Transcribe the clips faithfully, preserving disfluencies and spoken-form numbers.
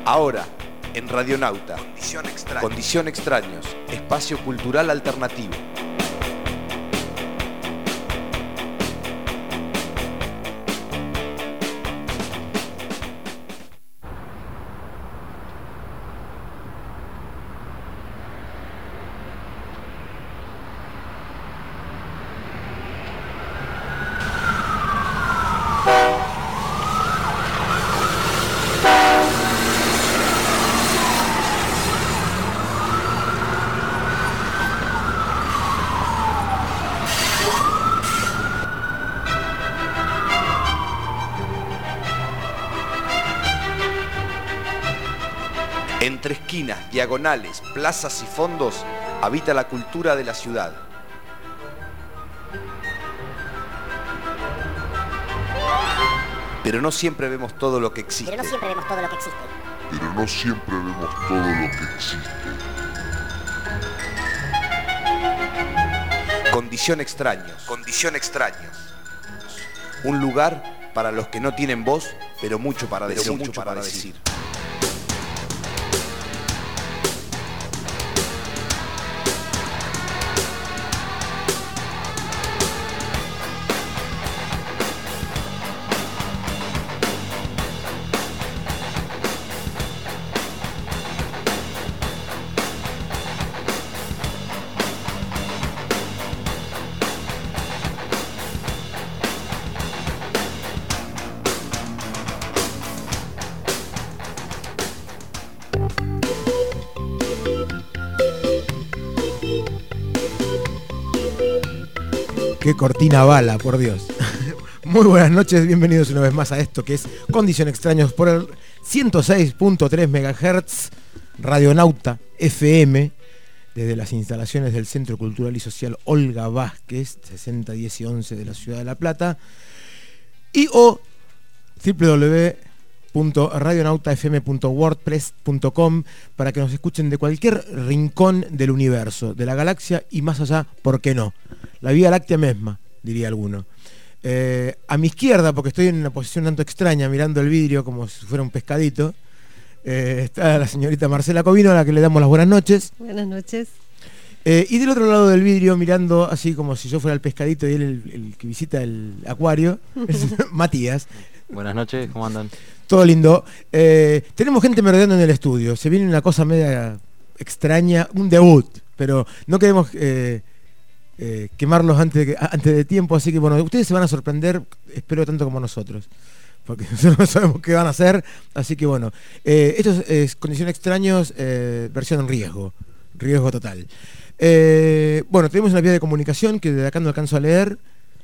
Ahora, en Radionauta, Condición Extraños. Condición Extraños, espacio cultural alternativo. Entre esquinas, diagonales, plazas y fondos, habita la cultura de la ciudad. Pero no siempre vemos todo lo que existe. Pero no siempre vemos todo lo que existe. Pero no siempre vemos todo lo que existe. Condición Extraños. Condición Extraños. Un lugar para los que no tienen voz, pero mucho para decir. Pero mucho para decir. Qué cortina bala, por Dios. Muy buenas noches, bienvenidos una vez más a esto que es Condición Extraños por el ciento seis punto tres megahertz, Radionauta F M, desde las instalaciones del Centro Cultural y Social Olga Vázquez, sesenta, diez y once de la Ciudad de La Plata, y o doble u doble u doble u punto radionauta f m punto wordpress punto com para que nos escuchen de cualquier rincón del universo, de la galaxia y más allá, ¿por qué no? La Vía Láctea misma, diría alguno. Eh, a mi izquierda, porque estoy en una posición tanto extraña, mirando el vidrio como si fuera un pescadito, eh, está la señorita Marcela Covino, a la que le damos las buenas noches. Buenas noches. Eh, y del otro lado del vidrio, mirando así como si yo fuera el pescadito y él el, el que visita el acuario, es Matías. Buenas noches, ¿cómo andan? Todo lindo. Eh, tenemos gente merodeando en el estudio. Se viene una cosa media extraña, un debut, pero no queremos eh, eh, quemarlos antes de, antes de tiempo, así que bueno, ustedes se van a sorprender, espero tanto como nosotros, porque nosotros no sabemos qué van a hacer, así que bueno, eh, esto es, es Condición Extraños, eh, versión en riesgo, riesgo total. Eh, bueno, tenemos una vía de comunicación que de acá no alcanzo a leer.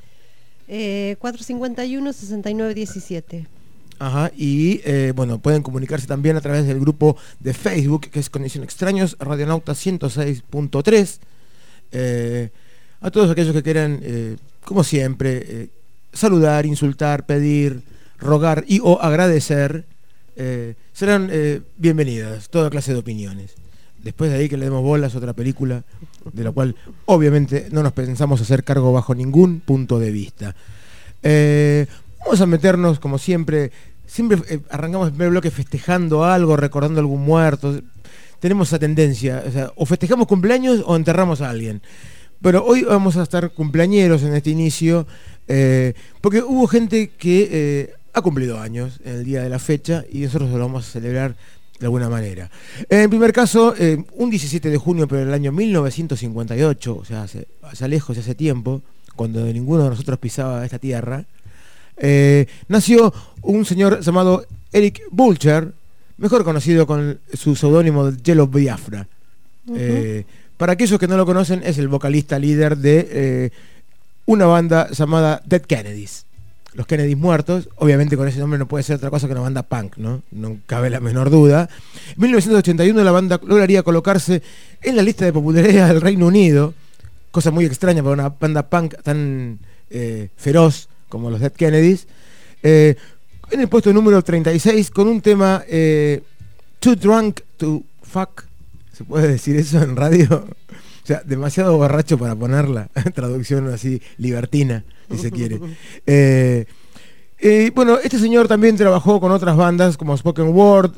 Eh, cuatro cinco uno, seis nueve uno siete. Ajá, y eh, bueno, pueden comunicarse también a través del grupo de Facebook, que es Condición Extraños, Radionauta ciento seis punto tres. Eh, a todos aquellos que quieran, eh, como siempre, eh, saludar, insultar, pedir, rogar y o agradecer, eh, serán eh, bienvenidas, toda clase de opiniones. Después de ahí que le demos bolas a otra película, de la cual obviamente no nos pensamos hacer cargo bajo ningún punto de vista. Eh, vamos a meternos, como siempre, siempre eh, arrancamos el primer bloque festejando algo, recordando algún muerto. Tenemos esa tendencia, o sea, o festejamos cumpleaños o enterramos a alguien. Pero hoy vamos a estar cumpleañeros en este inicio, eh, porque hubo gente que eh, ha cumplido años en el día de la fecha y nosotros lo vamos a celebrar de alguna manera. En primer caso, eh, un diecisiete de junio, pero del año mil novecientos cincuenta y ocho, o sea, hace, hace lejos, hace tiempo, cuando ninguno de nosotros pisaba esta tierra, eh, nació un señor llamado Eric Bulcher, mejor conocido con su seudónimo de Yellow Biafra. Uh-huh. Eh, para aquellos que no lo conocen, es el vocalista líder de eh, una banda llamada Dead Kennedys. Los Kennedys muertos, obviamente con ese nombre no puede ser otra cosa que una banda punk, ¿no? No cabe la menor duda. En mil novecientos ochenta y uno la banda lograría colocarse en la lista de popularidad del Reino Unido, cosa muy extraña para una banda punk tan eh, feroz como los Dead Kennedys, eh, en el puesto número treinta y seis con un tema eh, Too Drunk to Fuck, ¿se puede decir eso en radio? O sea, demasiado borracho para ponerla, traducción así libertina, si se quiere. Eh, eh, bueno, este señor también trabajó con otras bandas como Spoken Word,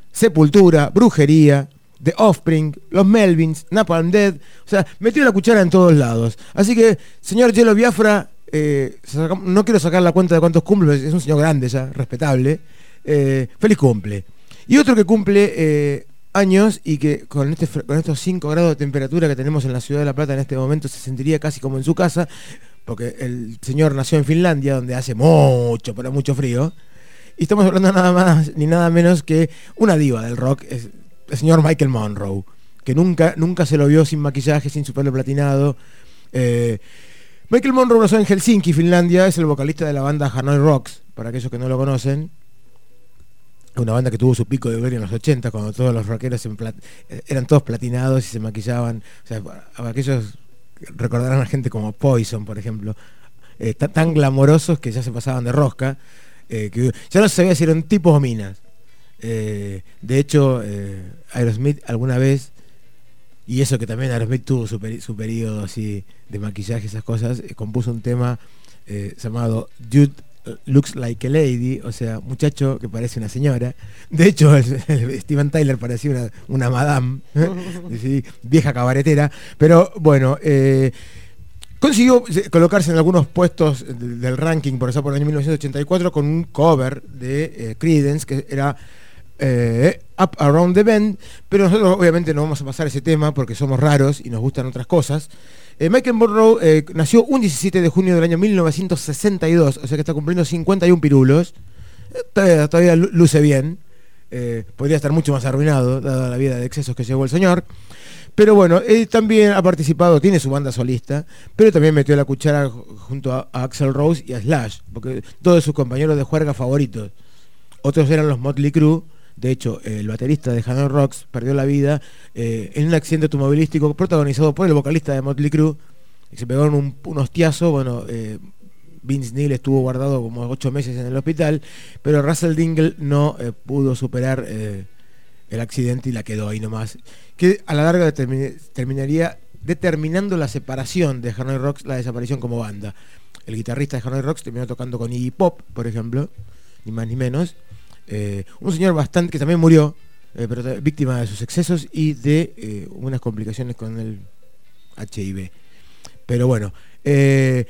Sepultura, Brujería, The Offspring, Los Melvins, Napalm Death. O sea, metió la cuchara en todos lados. Así que, señor Yelo Biafra, eh, no quiero sacar la cuenta de cuántos cumple, es un señor grande ya, respetable. Eh, feliz cumple. Y otro que cumple eh, años y que con, este, con estos cinco grados de temperatura que tenemos en la ciudad de La Plata en este momento se sentiría casi como en su casa, porque el señor nació en Finlandia, donde hace mucho, pero mucho frío. Y estamos hablando nada más ni nada menos que una diva del rock, es el señor Michael Monroe, que nunca, nunca se lo vio sin maquillaje, sin su pelo platinado. Eh, Michael Monroe nació en Helsinki, Finlandia, es el vocalista de la banda Hanoi Rocks, para aquellos que no lo conocen. Una banda que tuvo su pico de gloria en los ochenta, cuando todos los rockeros plat- eran todos platinados y se maquillaban. O sea, aquellos recordarán a gente como Poison, por ejemplo, eh, t- tan glamorosos que ya se pasaban de rosca, eh, que ya no se sabía si eran tipos o minas. Eh, de hecho, eh, Aerosmith alguna vez, y eso que también Aerosmith tuvo su, peri- su periodo así de maquillaje, esas cosas, eh, compuso un tema eh, llamado Dude Looks Like a Lady, o sea, muchacho que parece una señora. De hecho, el, el Steven Tyler parecía una, una madame, ¿eh? ¿Sí? Vieja cabaretera. Pero bueno, eh, consiguió colocarse en algunos puestos del, del ranking, por eso por el año mil novecientos ochenta y cuatro, con un cover de eh, Creedence, que era eh, Up Around the Bend. Pero nosotros obviamente no vamos a pasar ese tema porque somos raros y nos gustan otras cosas. Eh, Michael Monroe eh, nació un diecisiete de junio del año mil novecientos sesenta y dos, o sea que está cumpliendo cincuenta y un pirulos. Eh, todavía, todavía luce bien. Eh, podría estar mucho más arruinado, dada la vida de excesos que llevó el señor. Pero bueno, él también ha participado, tiene su banda solista, pero también metió la cuchara junto a, a Axl Rose y a Slash, porque todos sus compañeros de juerga favoritos. Otros eran los Motley Crue. De hecho, el baterista de Hanoi Rocks perdió la vida eh, en un accidente automovilístico protagonizado por el vocalista de Motley Crue, que se pegó en un, un hostiazo. Bueno, eh, Vince Neil estuvo guardado como ocho meses en el hospital, pero Russell Dingle no eh, pudo superar eh, el accidente y la quedó ahí nomás, que a la larga determin- terminaría determinando la separación de Hanoi Rocks, la desaparición como banda. El guitarrista de Hanoi Rocks terminó tocando con Iggy Pop, por ejemplo, ni más ni menos. Eh, un señor bastante que también murió, eh, pero t- víctima de sus excesos y de eh, unas complicaciones con el H I V. Pero bueno, eh,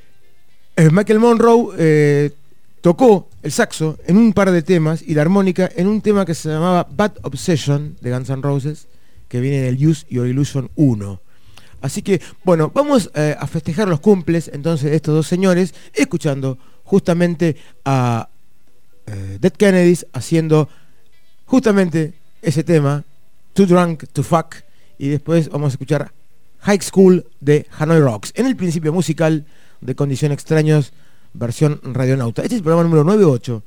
eh, Michael Monroe eh, tocó el saxo en un par de temas y la armónica en un tema que se llamaba Bad Obsession de Guns N' Roses, que viene en el Use Your Illusion uno. Así que, bueno, vamos eh, a festejar los cumples entonces de estos dos señores, escuchando justamente a Uh, Dead Kennedys haciendo justamente ese tema, Too Drunk to Fuck, y después vamos a escuchar High School de Hanoi Rocks, en el principio musical de Condición Extraños, versión radionauta. Este es el programa número nueve o ocho.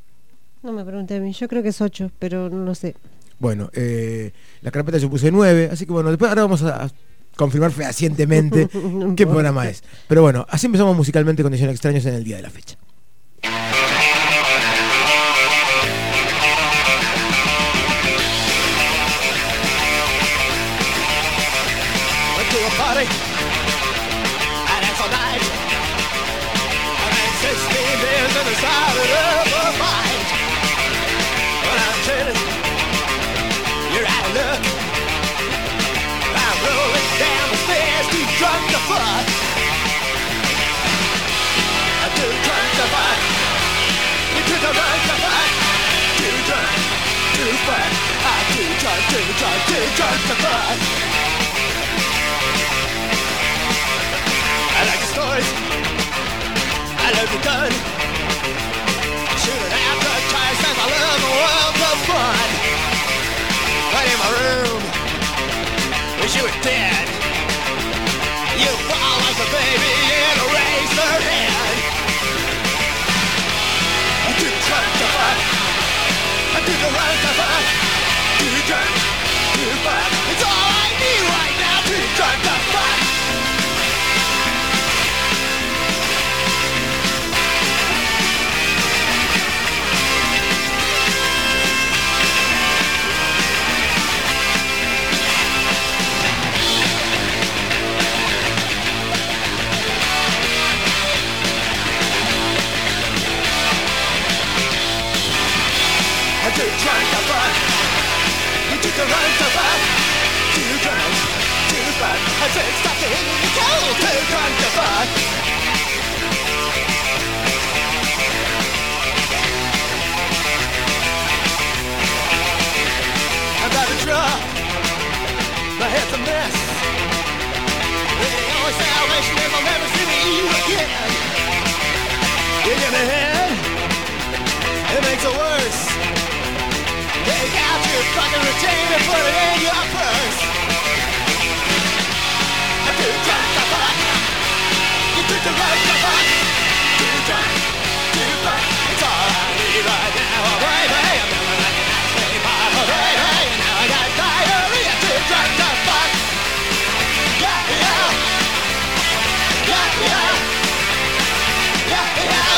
No me pregunté a mí, yo creo que es ocho, pero no lo sé. Bueno, eh, la carpeta yo puse nueve, así que bueno, después ahora vamos a, a confirmar fehacientemente No qué importa. programa es. Pero bueno, así empezamos musicalmente Condición Extraños en el día de la fecha. Party, and it's all night. I ran sixteen beers in the side of a fight. Well, I'm chilling, you're out of luck. I'm rolling down the stairs, too drunk to fuck. I'm too drunk to fuck. You're too drunk to fuck. Too drunk to fuck. I'm too drunk, too drunk, too drunk to fuck. I like the stories, I love the gun. Shooting appetites and I love the world of fun. Right in my room, wish you were dead. You fall like a baby in a razor head. I'm too drunk to fuck. I'm too drunk to fuck. Too drunk to fuck. It's all I need right now. Too drunk to fuck. I'm too drunk to fuck. to run to fuck, too drunk, too fun. I said stop it in the cold, too drunk to fuck. I'm about to drop, my head's a mess. The only salvation is I'll never see you again. You give me head, it makes it worse. Take out your fucking routine and put it in your purse. I'm too drunk to fuck. You took the road to fuck. Too drunk, too fuck. It's all I need right now, oh baby. I'm never like an ice cream pop, oh baby. And now I got diarrhea. Too drunk to fuck. Yeah, yeah. Yeah, yeah. Yeah, yeah.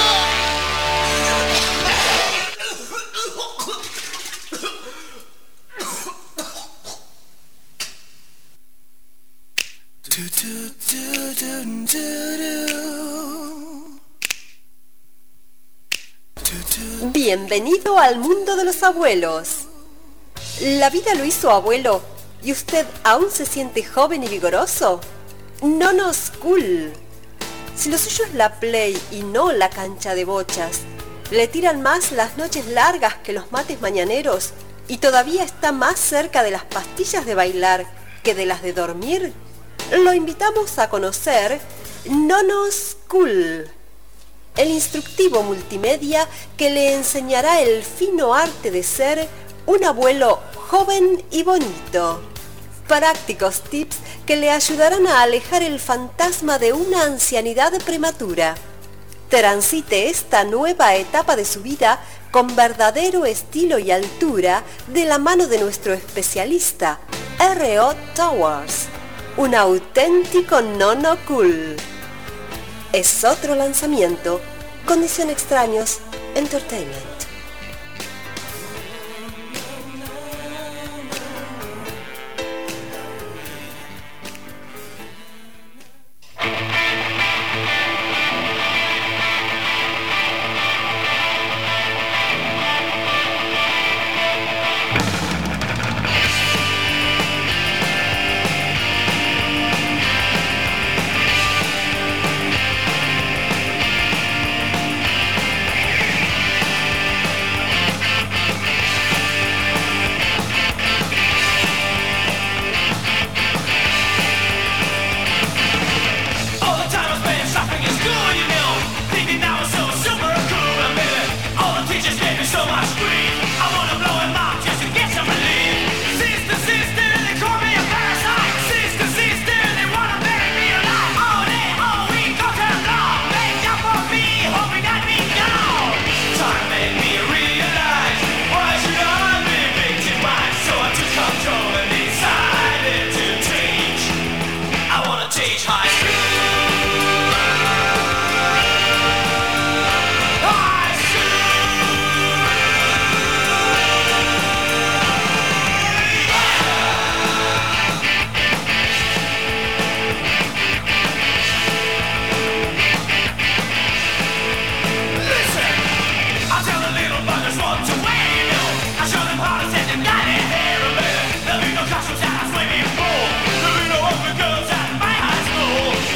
Bienvenido al mundo de los abuelos. ¿La vida lo hizo abuelo y usted aún se siente joven y vigoroso? Nonos Cool. Si lo suyo es la play y no la cancha de bochas, le tiran más las noches largas que los mates mañaneros y todavía está más cerca de las pastillas de bailar que de las de dormir, lo invitamos a conocer Nonos Cool, el instructivo multimedia que le enseñará el fino arte de ser un abuelo joven y bonito. Prácticos tips que le ayudarán a alejar el fantasma de una ancianidad prematura. Transite esta nueva etapa de su vida con verdadero estilo y altura de la mano de nuestro especialista, R O Towers, un auténtico nono cool. Es otro lanzamiento, Condición Extraños Entertainment. Cool.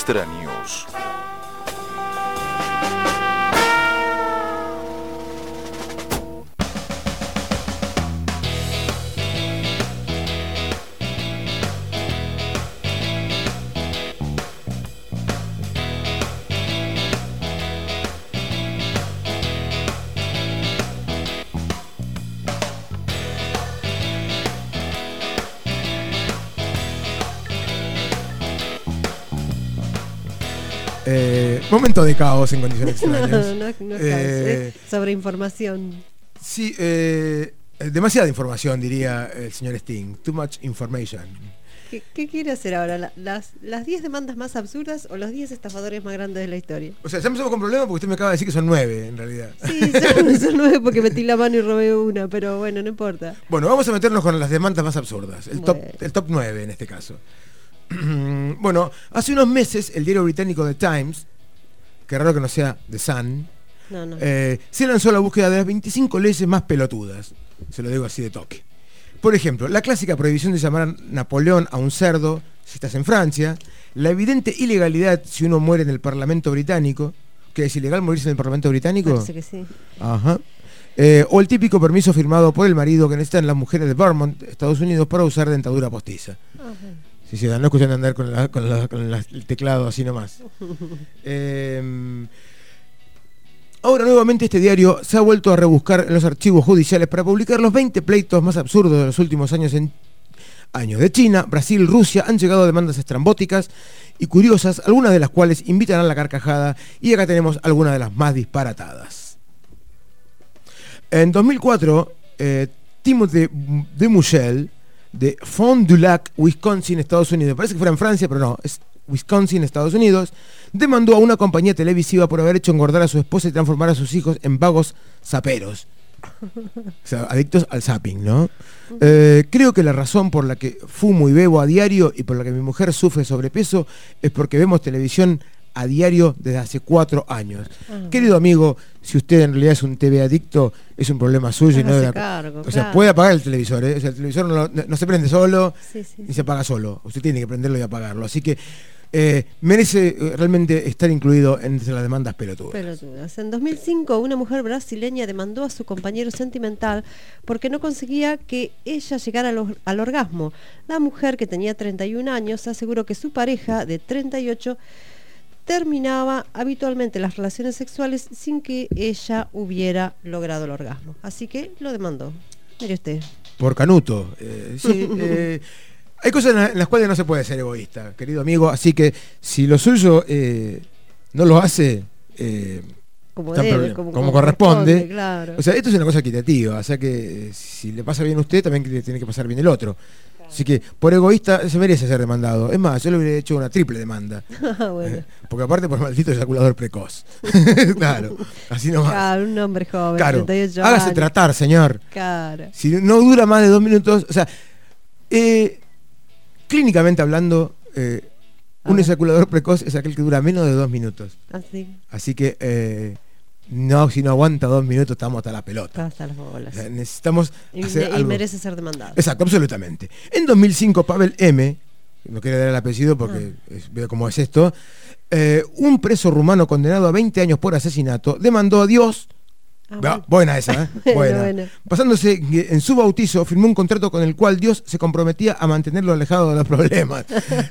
Extraños. Eh, momento de caos en condiciones extrañas. No, no, no eh, caos, sobre información. Sí, eh, demasiada información, diría el señor Sting. Too much information. ¿Qué, qué quiere hacer ahora? La- ¿Las las diez demandas más absurdas o los diez estafadores más grandes de la historia? O sea, ya empezamos con problemas porque usted me acaba de decir que son nueve, en realidad. Sí, son, son nueve porque metí la mano y robé una, pero bueno, no importa. Bueno, vamos a meternos con las demandas más absurdas. El, top, Bueno. el top nueve en este caso. Bueno, hace unos meses el diario británico The Times, que raro que no sea The Sun, No, no. eh, se lanzó a la búsqueda de las veinticinco leyes más pelotudas. Se lo digo así de toque. Por ejemplo, la clásica prohibición de llamar a Napoleón a un cerdo si estás en Francia, la evidente ilegalidad si uno muere en el Parlamento británico, que es ilegal morirse en el Parlamento británico. Parece que sí. Ajá. Eh, o el típico permiso firmado por el marido que necesitan las mujeres de Vermont, Estados Unidos, para usar dentadura postiza. Ajá. Sí, sí, no escuchan andar con, la- con la- con la- el teclado así nomás. Eh, ahora nuevamente este diario se ha vuelto a rebuscar en los archivos judiciales para publicar los veinte pleitos más absurdos de los últimos años en años. De China, Brasil, Rusia han llegado demandas estrambóticas y curiosas, algunas de las cuales invitan a la carcajada, y acá tenemos algunas de las más disparatadas. En dos mil cuatro, eh, Timothy Demuchel, de Fond du Lac, Wisconsin, Estados Unidos, parece que fuera en Francia, pero no, es Wisconsin, Estados Unidos, demandó a una compañía televisiva por haber hecho engordar a su esposa y transformar a sus hijos en vagos zaperos. O sea, adictos al zapping, ¿no? Eh, creo que la razón por la que fumo y bebo a diario y por la que mi mujer sufre sobrepeso es porque vemos televisión a diario desde hace cuatro años. Ah. Querido amigo, si usted en realidad es un T V adicto, es un problema suyo y no de Hágase la- cargo, O sea, claro. puede apagar el televisor, ¿eh? O sea, el televisor no, lo- no- no se prende solo Sí, sí, ni sí. se apaga solo. Usted tiene que prenderlo y apagarlo. Así que eh, merece eh, realmente estar incluido entre las demandas pelotudas. Pelotudas. En dos mil cinco, una mujer brasileña demandó a su compañero sentimental porque no conseguía que ella llegara al, or- al orgasmo. La mujer, que tenía treinta y un años, aseguró que su pareja, de treinta y ocho, terminaba habitualmente las relaciones sexuales sin que ella hubiera logrado el orgasmo. Así que lo demandó. Mire usted. Por canuto. Eh, sí, eh, hay cosas en, la- en las cuales no se puede ser egoísta, querido amigo. Así que si lo suyo eh, no lo hace eh, Como está en debe, problema, como- como, como corresponde. corresponde, claro. O sea, esto es una cosa equitativa. O sea que eh, si le pasa bien a usted, también le tiene que pasar bien el otro. Así que por egoísta se merece ser demandado. Es más, yo le hubiera hecho una triple demanda. Ah, bueno. Eh, porque aparte por maldito eyaculador precoz. Claro, así nomás. Claro, un hombre joven, Claro, treinta y ocho hágase años. tratar, señor. Claro. Si no dura más de dos minutos, o sea, eh, clínicamente hablando, eh, un Ah. eyaculador precoz es aquel que dura menos de dos minutos. Así, Así que, eh, no, si no aguanta dos minutos, estamos hasta la pelota. hasta las O bolas. sea, necesitamos Y, hacer y algo. merece ser demandado. Exacto, absolutamente. En dos mil cinco, Pavel M., no quiero dar el apellido porque Ah. es- veo cómo es esto, eh, un preso rumano condenado a veinte años por asesinato demandó a Dios. Ah, Va, bueno. buena esa, ¿eh? Bueno, Buena. bueno. Basándose que en su bautizo, firmó un contrato con el cual Dios se comprometía a mantenerlo alejado de los problemas.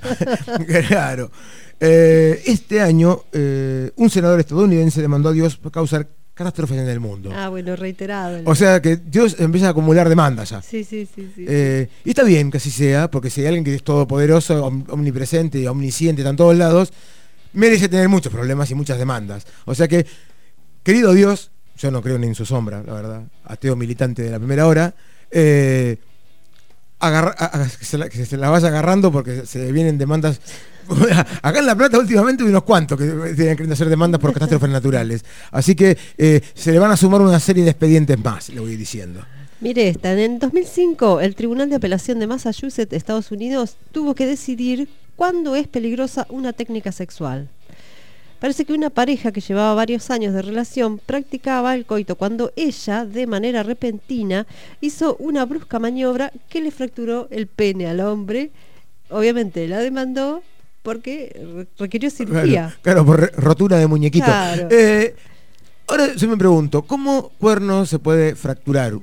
Claro. Eh, este año, eh, un senador estadounidense demandó a Dios por causar catástrofes en el mundo. Ah, bueno, reiterado. O sea que Dios empieza a acumular demandas ya. Sí, sí, sí, sí. Eh, y está bien que así sea, porque si hay alguien que es todopoderoso, om- omnipresente y omnisciente, está en todos lados, merece tener muchos problemas y muchas demandas. O sea que, querido Dios, yo no creo ni en su sombra, la verdad, ateo militante de la primera hora, eh, agarra- a- a- que, se la, que se la vaya agarrando porque se vienen demandas. Acá en La Plata últimamente hay unos cuantos que tienen que hacer demandas por catástrofes naturales. Así que eh, se le van a sumar una serie de expedientes más, le voy diciendo. Mire esta, en dos mil cinco el Tribunal de Apelación de Massachusetts, Estados Unidos, tuvo que decidir cuándo es peligrosa una técnica sexual. Parece que una pareja que llevaba varios años de relación practicaba el coito cuando ella, de manera repentina, hizo una brusca maniobra que le fracturó el pene al hombre. Obviamente la demandó porque requirió cirugía. Claro, claro, por rotura de muñequito. Claro. Eh, ahora yo me pregunto, ¿cómo cuerno se puede fracturar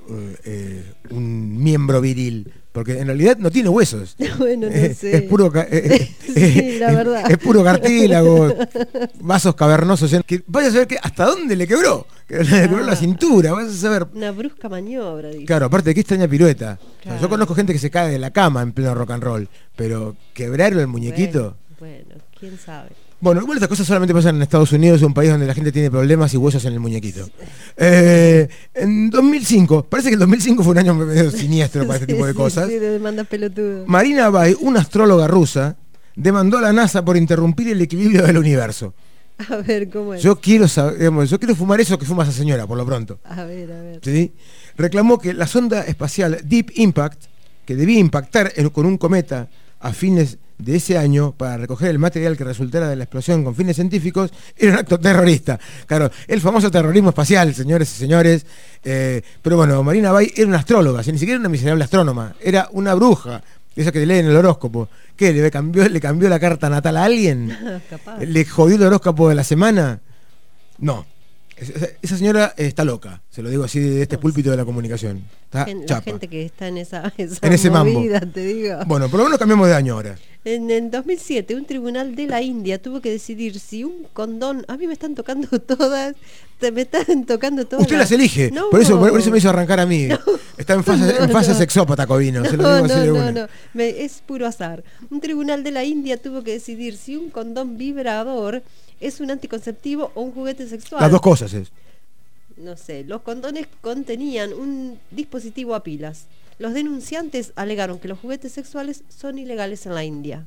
eh, un miembro viril? Porque en realidad no tiene huesos. Bueno, no eh, sé. Es puro, ca eh, sí, la verdad. Es, es puro cartílago, vasos cavernosos. Que vaya a saber que hasta dónde le quebró. Que le quebró Ah. la cintura, vas a saber. Una brusca maniobra, dice. Claro, aparte de que extraña pirueta. O sea, Claro. yo conozco gente que se cae de la cama en pleno rock and roll, pero quebrarle el muñequito. Bueno, bueno, quién sabe. Bueno, igual estas cosas solamente pasan en Estados Unidos, un país donde la gente tiene problemas y huesos en el muñequito. Eh, en dos mil cinco, parece que el dos mil cinco fue un año medio siniestro para este Sí, tipo de sí, cosas. Sí, de demanda pelotudo. Marina Bay, una astróloga rusa, demandó a la NASA por interrumpir el equilibrio del universo. A ver, ¿cómo es? Yo quiero saber, digamos, yo quiero fumar eso que fuma esa señora, por lo pronto. A ver, a ver. ¿Sí? Reclamó que la sonda espacial Deep Impact, que debía impactar en- con un cometa a fines de ese año para recoger el material que resultara de la explosión con fines científicos, era un acto terrorista. Claro, el famoso terrorismo espacial, señores y señores. Eh, pero bueno, Marina Bay era una astróloga, si ni siquiera era una miserable astrónoma, era una bruja, esa que leen el horóscopo. ¿Qué? ¿Le cambió, le cambió la carta natal a alguien? Capaz. ¿Le jodió el horóscopo de la semana? No. Esa, esa señora está loca, se lo digo así de este púlpito de la comunicación. Está Gen- la chapa. gente que está en esa, esa En ese mambo. movida, te digo. Bueno, por lo menos cambiamos de año ahora. En, en dos mil siete, un tribunal de la India tuvo que decidir si un condón... A mí me están tocando todas... Te, me están tocando todas. Usted las elige, No. por eso por eso me hizo arrancar a mí. No. Está en fase, No, en fase no. sexópata Covino, se lo No, digo así no, de no, una. no. Me- es puro azar. Un tribunal de la India tuvo que decidir si un condón vibrador es un anticonceptivo o un juguete sexual. Las dos cosas es. No sé, los condones contenían un dispositivo a pilas. Los denunciantes alegaron que los juguetes sexuales son ilegales en la India.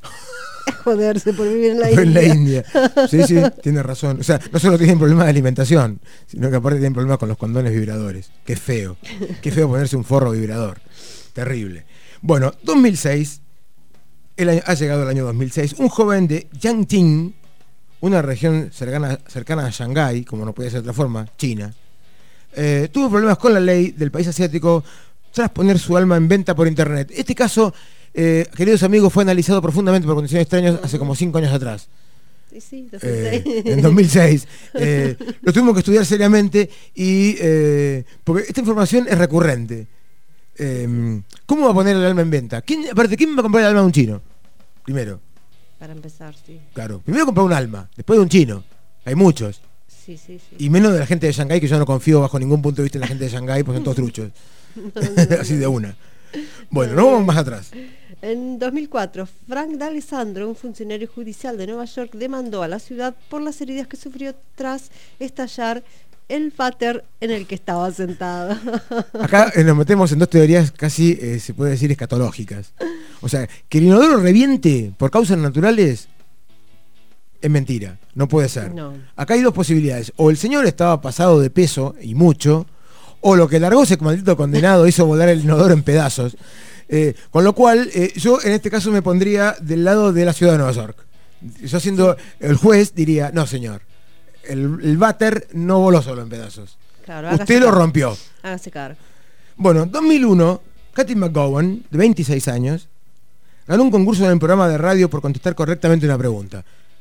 Joderse por vivir en la Fue India. en la India. Sí, sí, tiene razón. O sea, no solo tienen problemas de alimentación, sino que aparte tienen problemas con los condones vibradores. Qué feo. Qué feo ponerse un forro vibrador. Terrible. Bueno, dos mil seis, el año- ha llegado el año dos mil seis, un joven de Yangting, una región cercana, cercana a Shanghái, como no podía ser de otra forma, China, eh, tuvo problemas con la ley del país asiático tras poner su alma en venta por internet. Este caso, eh, queridos amigos, fue analizado profundamente por condiciones extrañas hace como cinco años atrás. Sí, sí, Eh, dos mil seis. en dos mil seis. Eh, lo tuvimos que estudiar seriamente y eh, porque esta información es recurrente. Eh, ¿Cómo va a poner el alma en venta? ¿Quién, aparte, ¿quién va a comprar el alma de un chino? Primero, Para empezar, sí. claro. Primero comprar un alma, después de un chino. Hay muchos. Sí, sí, sí. Y menos de la gente de Shanghái, que yo no confío bajo ningún punto de vista en la gente de Shanghái, porque son todos truchos. Así de una. Bueno, no vamos más atrás. En dos mil cuatro, Frank D'Alessandro, un funcionario judicial de Nueva York, demandó a la ciudad por las heridas que sufrió tras estallar el váter en el que estaba sentado. Acá eh, nos metemos en dos teorías casi, eh, se puede decir, escatológicas. O sea, que el inodoro reviente por causas naturales es mentira, no puede ser. No. Acá hay dos posibilidades. O el señor estaba pasado de peso, y mucho, o lo que largó ese maldito condenado hizo volar el inodoro en pedazos. Eh, con lo cual, eh, yo en este caso me pondría del lado de la ciudad de Nueva York. Yo siendo el juez diría, no señor, el, el váter no voló solo en pedazos. Claro, hágase Usted lo cargo. rompió. Hágase cargo. Bueno, dos mil uno, Kathy McGowan, de veintiséis años, ganó un concurso en el programa de radio por contestar correctamente una pregunta.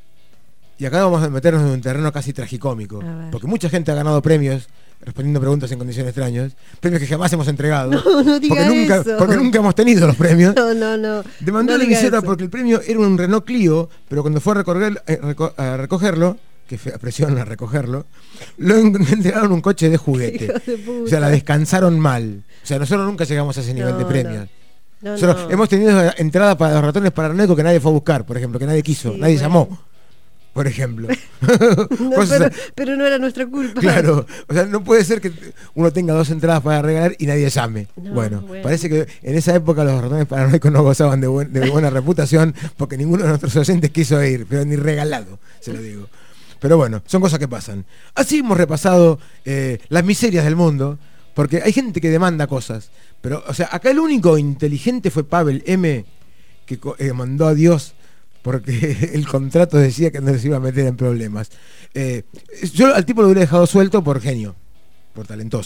Y acá vamos a meternos en un terreno casi tragicómico, A ver. porque mucha gente ha ganado premios respondiendo preguntas en condiciones extrañas, premios que jamás hemos entregado, No, no diga porque, nunca, eso. porque nunca hemos tenido los premios. No, no, no. Demandó no a la diga emisora eso. porque el premio era un Renault Clio, pero cuando fue a, recorrer- eh, reco- a recogerlo, que fue a presión a recogerlo, lo en- entregaron un coche de juguete. Hijo de puta. O sea, la descansaron mal. O sea, nosotros nunca llegamos a ese nivel No, de no. premios. No, Nosotros no. hemos tenido entrada para los ratones paranoicos que nadie fue a buscar, por ejemplo, que nadie quiso, Sí, nadie bueno. llamó, por ejemplo. No, Cosas- pero, pero no era nuestra culpa. Claro, o sea, no puede ser que uno tenga dos entradas para regalar y nadie llame. No, bueno, bueno. parece que en esa época los ratones paranoicos no gozaban de, buen- de buena reputación porque ninguno de nuestros oyentes quiso ir, pero ni regalado, se lo digo. Pero bueno, son cosas que pasan. Así hemos repasado eh, las miserias del mundo, porque hay gente que demanda cosas. Pero, o sea, acá el único inteligente fue Pavel M, que co- eh, mandó a Dios porque el contrato decía que no se iba a meter en problemas. Eh, yo al tipo lo hubiera dejado suelto por genio, por talentoso.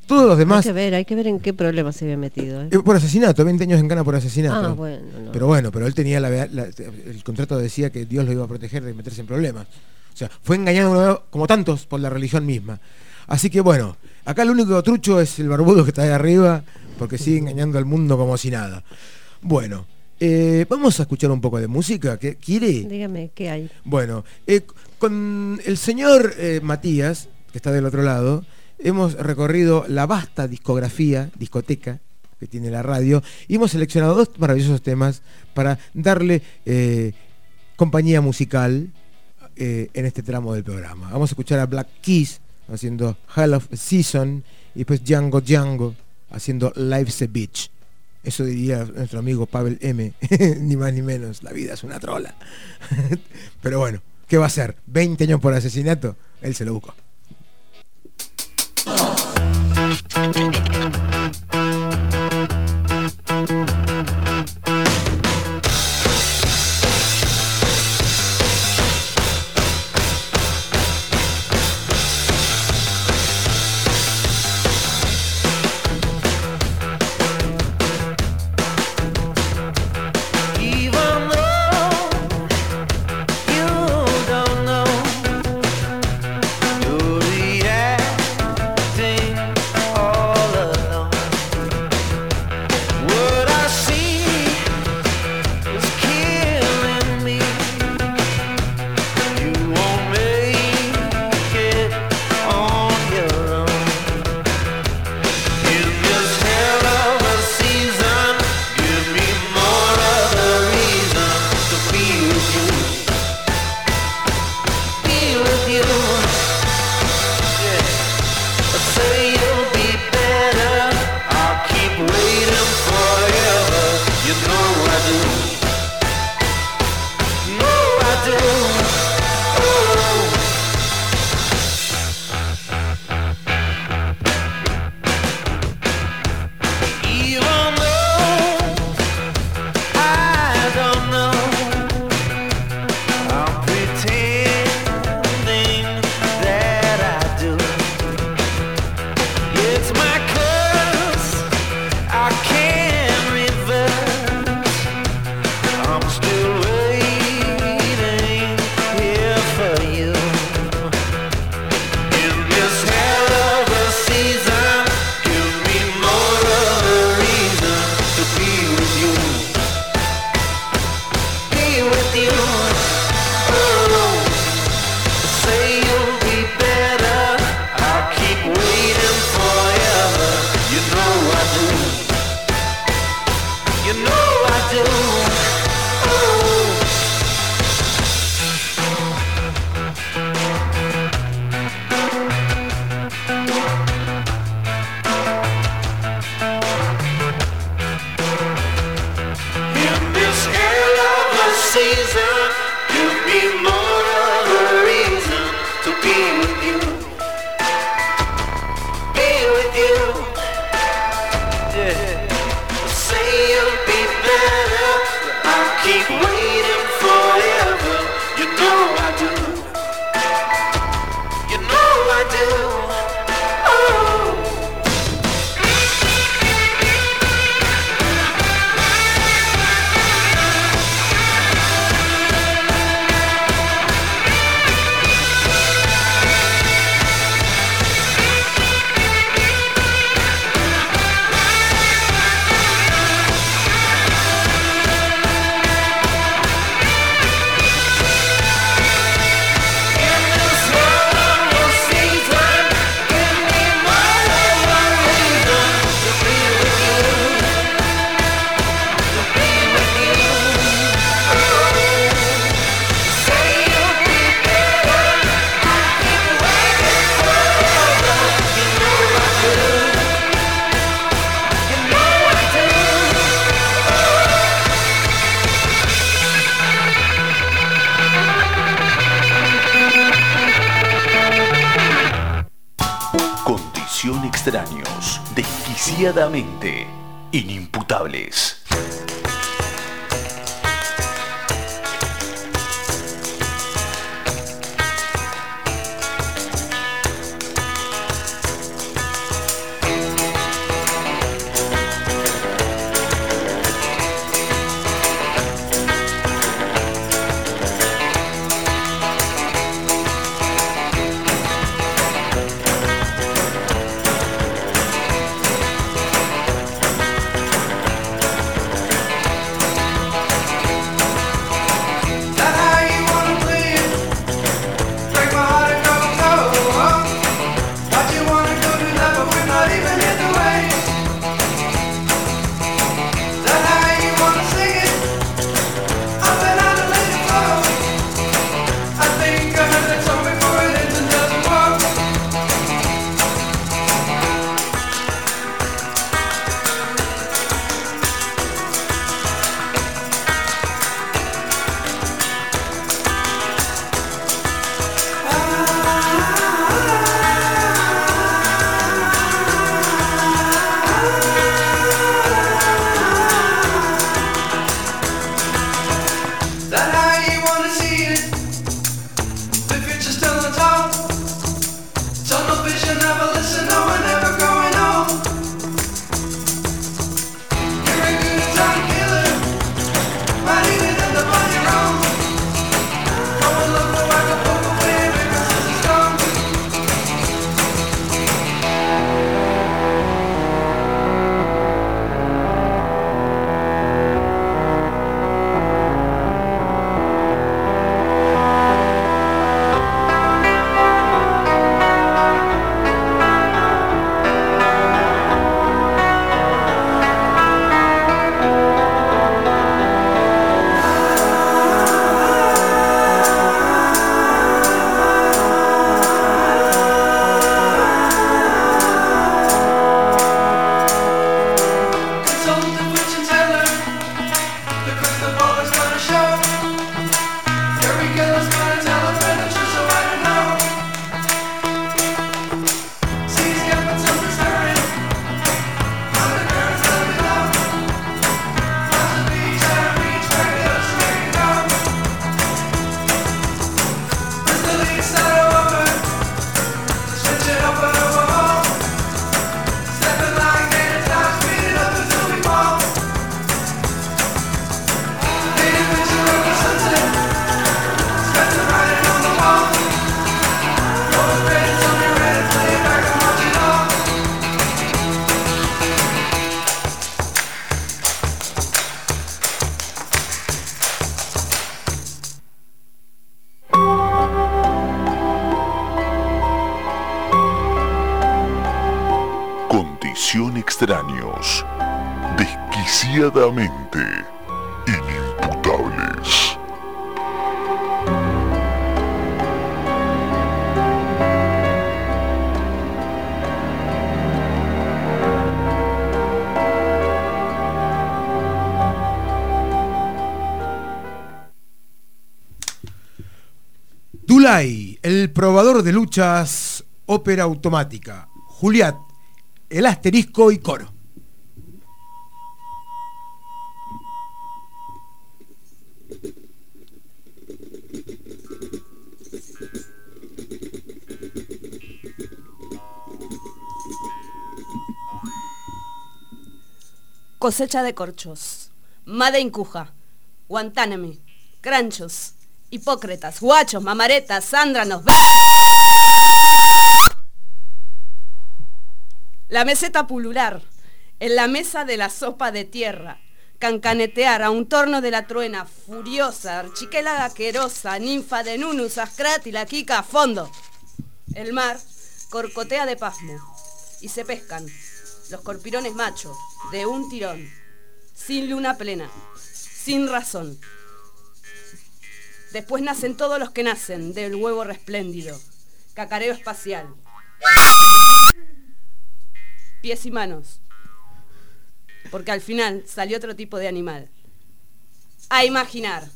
Todos los demás... Hay que ver, hay que ver en qué problema se había metido. ¿eh? Eh, Por asesinato, veinte años en cana por asesinato. Ah, bueno, no. Pero bueno, pero él tenía la, la- el contrato decía que Dios lo iba a proteger de meterse en problemas. O sea, fue engañado como tantos por la religión misma. Así que bueno, acá el único trucho es el barbudo que está ahí arriba, porque sigue engañando al mundo como si nada. Bueno, eh, vamos a escuchar un poco de música. ¿Qué quiere? Dígame, ¿qué hay? Bueno, eh, con el señor eh, Matías, que está del otro lado, hemos recorrido la vasta discografía, discoteca, que tiene la radio, y hemos seleccionado dos maravillosos temas para darle eh, compañía musical eh, en este tramo del programa. Vamos a escuchar a Black Keys haciendo Hell of a Season y después Django Django haciendo Life's a Bitch. Eso diría nuestro amigo Pavel M. Ni más ni menos, la vida es una trola. Pero bueno, ¿qué va a hacer? ¿veinte años por asesinato? Él se lo buscó. Even though you don't know, you're reacting all alone. What I see is killing me. You won't make it on your own. In this hell of a season, give me more of a reason to be with you. Be with you. Yeah. I say you'll be better. I'll keep waiting forever. You know I do. No, I do. Oh. Even though I don't know, I'm pretending that I do. It's my curse, I can't reverse. I'm still waiting here for you. In this hell of a season, give me more of a reason to be with you. Be with you. Oh, say you'll be better. I'll keep waiting forever. You know I do. You know I do. Oh. In this hell of a season, give me more of a reason to be with you. Be with you. Yeah. Say you'll be better. I'll keep waiting forever. You know I do. You know I do. Oh. In this world of season, give me more of a reason to be with you. To be with you. Oh. Say you'll be better. I'll keep waiting forever. You know I do. You know I do. Condición extraños, desquiciadamente inimputables. Condición Extraños. Desquiciadamente inimputables. Dulai, el probador de luchas, ópera automática. Juliat, el asterisco y coro. Cosecha de corchos, Made in Cuja, Guantáname, Cranchos, Hipócritas, guachos, mamaretas, sándranos. La meseta pulular, en la mesa de la sopa de tierra, cancanetear a un torno de la truena, furiosa, archiquela aquerosa, ninfa de Nunus, Ascrat y la Kika a fondo. El mar corcotea de pasmo y se pescan los corpirones machos de un tirón, sin luna plena, sin razón. Después nacen todos los que nacen del huevo respléndido, cacareo espacial, pies y manos, porque al final salió otro tipo de animal. A imaginar.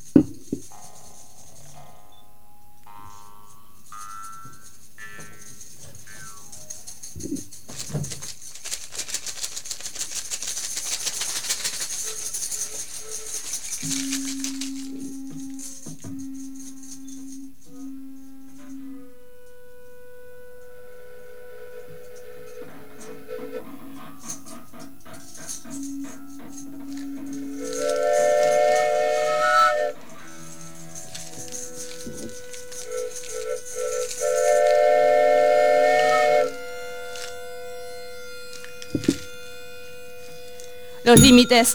Los límites.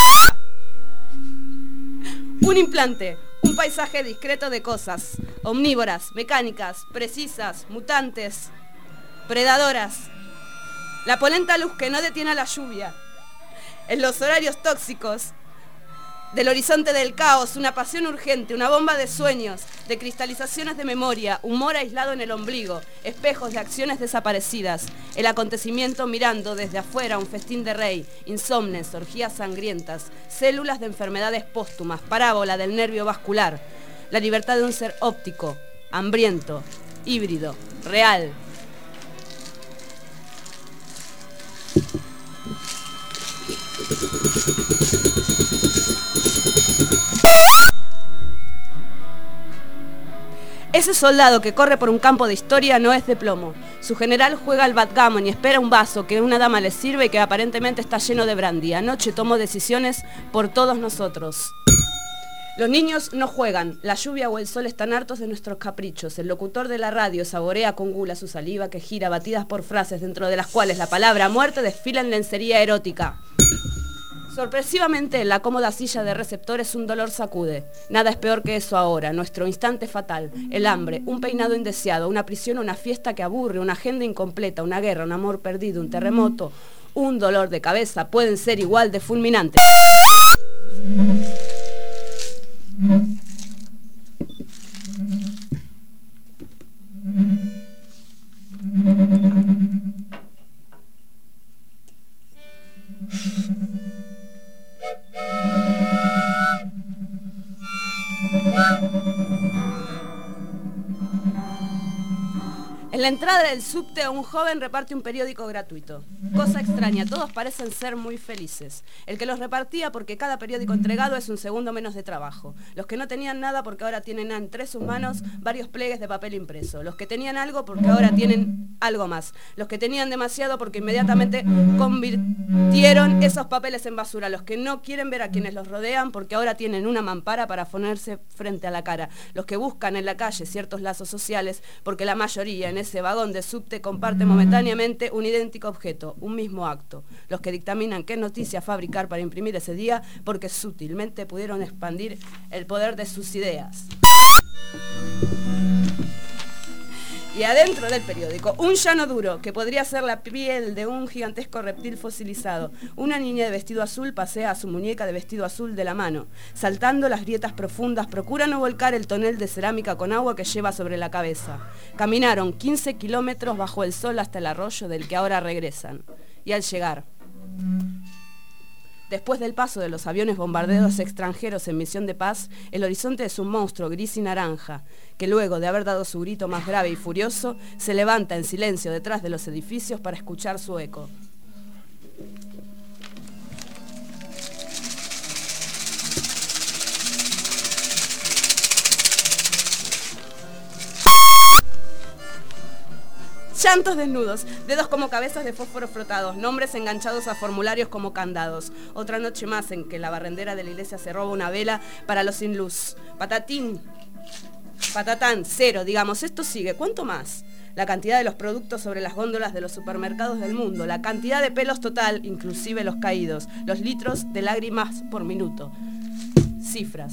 Un implante, un paisaje discreto de cosas, omnívoras, mecánicas, precisas, mutantes, predadoras. La polenta luz que no detiene a la lluvia. En los horarios tóxicos del horizonte del caos, una pasión urgente, una bomba de sueños, de cristalizaciones de memoria, humor aislado en el ombligo, espejos de acciones desaparecidas, el acontecimiento mirando desde afuera un festín de rey, insomnes, orgías sangrientas, células de enfermedades póstumas, parábola del nervio vascular, la libertad de un ser óptico, hambriento, híbrido, real. Ese soldado que corre por un campo de historia no es de plomo. Su general juega al backgammon y espera un vaso que una dama le sirve y que aparentemente está lleno de brandy. Anoche tomó decisiones por todos nosotros. Los niños no juegan, la lluvia o el sol están hartos de nuestros caprichos. El locutor de la radio saborea con gula su saliva que gira batidas por frases dentro de las cuales la palabra muerte desfila en lencería erótica. Sorpresivamente, la cómoda silla de receptor es un dolor sacude. Nada es peor que eso ahora, nuestro instante fatal, el hambre, un peinado indeseado, una prisión, una fiesta que aburre, una agenda incompleta, una guerra, un amor perdido, un terremoto, un dolor de cabeza, pueden ser igual de fulminantes. En la entrada del subte, un joven reparte un periódico gratuito. Cosa extraña, todos parecen ser muy felices. El que los repartía porque cada periódico entregado es un segundo menos de trabajo. Los que no tenían nada porque ahora tienen entre sus manos varios pliegues de papel impreso. Los que tenían algo porque ahora tienen algo más. Los que tenían demasiado porque inmediatamente convirtieron esos papeles en basura. Los que no quieren ver a quienes los rodean porque ahora tienen una mampara para ponerse frente a la cara. Los que buscan en la calle ciertos lazos sociales porque la mayoría en ese vagón de subte comparte momentáneamente un idéntico objeto, un mismo acto. Los que dictaminan qué noticias fabricar para imprimir ese día porque sutilmente pudieron expandir el poder de sus ideas. Y adentro del periódico, un llano duro, que podría ser la piel de un gigantesco reptil fosilizado. Una niña de vestido azul pasea a su muñeca de vestido azul de la mano. Saltando las grietas profundas, procura no volcar el tonel de cerámica con agua que lleva sobre la cabeza. Caminaron quince kilómetros bajo el sol hasta el arroyo del que ahora regresan. Y al llegar, después del paso de los aviones bombarderos extranjeros en misión de paz, el horizonte es un monstruo gris y naranja, que luego de haber dado su grito más grave y furioso, se levanta en silencio detrás de los edificios para escuchar su eco. Llantos desnudos, dedos como cabezas de fósforo frotados, nombres enganchados a formularios como candados. Otra noche más en que la barrendera de la iglesia se roba una vela para los sin luz. Patatín, patatán, cero, digamos, esto sigue. ¿Cuánto más? La cantidad de los productos sobre las góndolas de los supermercados del mundo, la cantidad de pelos total, inclusive los caídos, los litros de lágrimas por minuto. Cifras.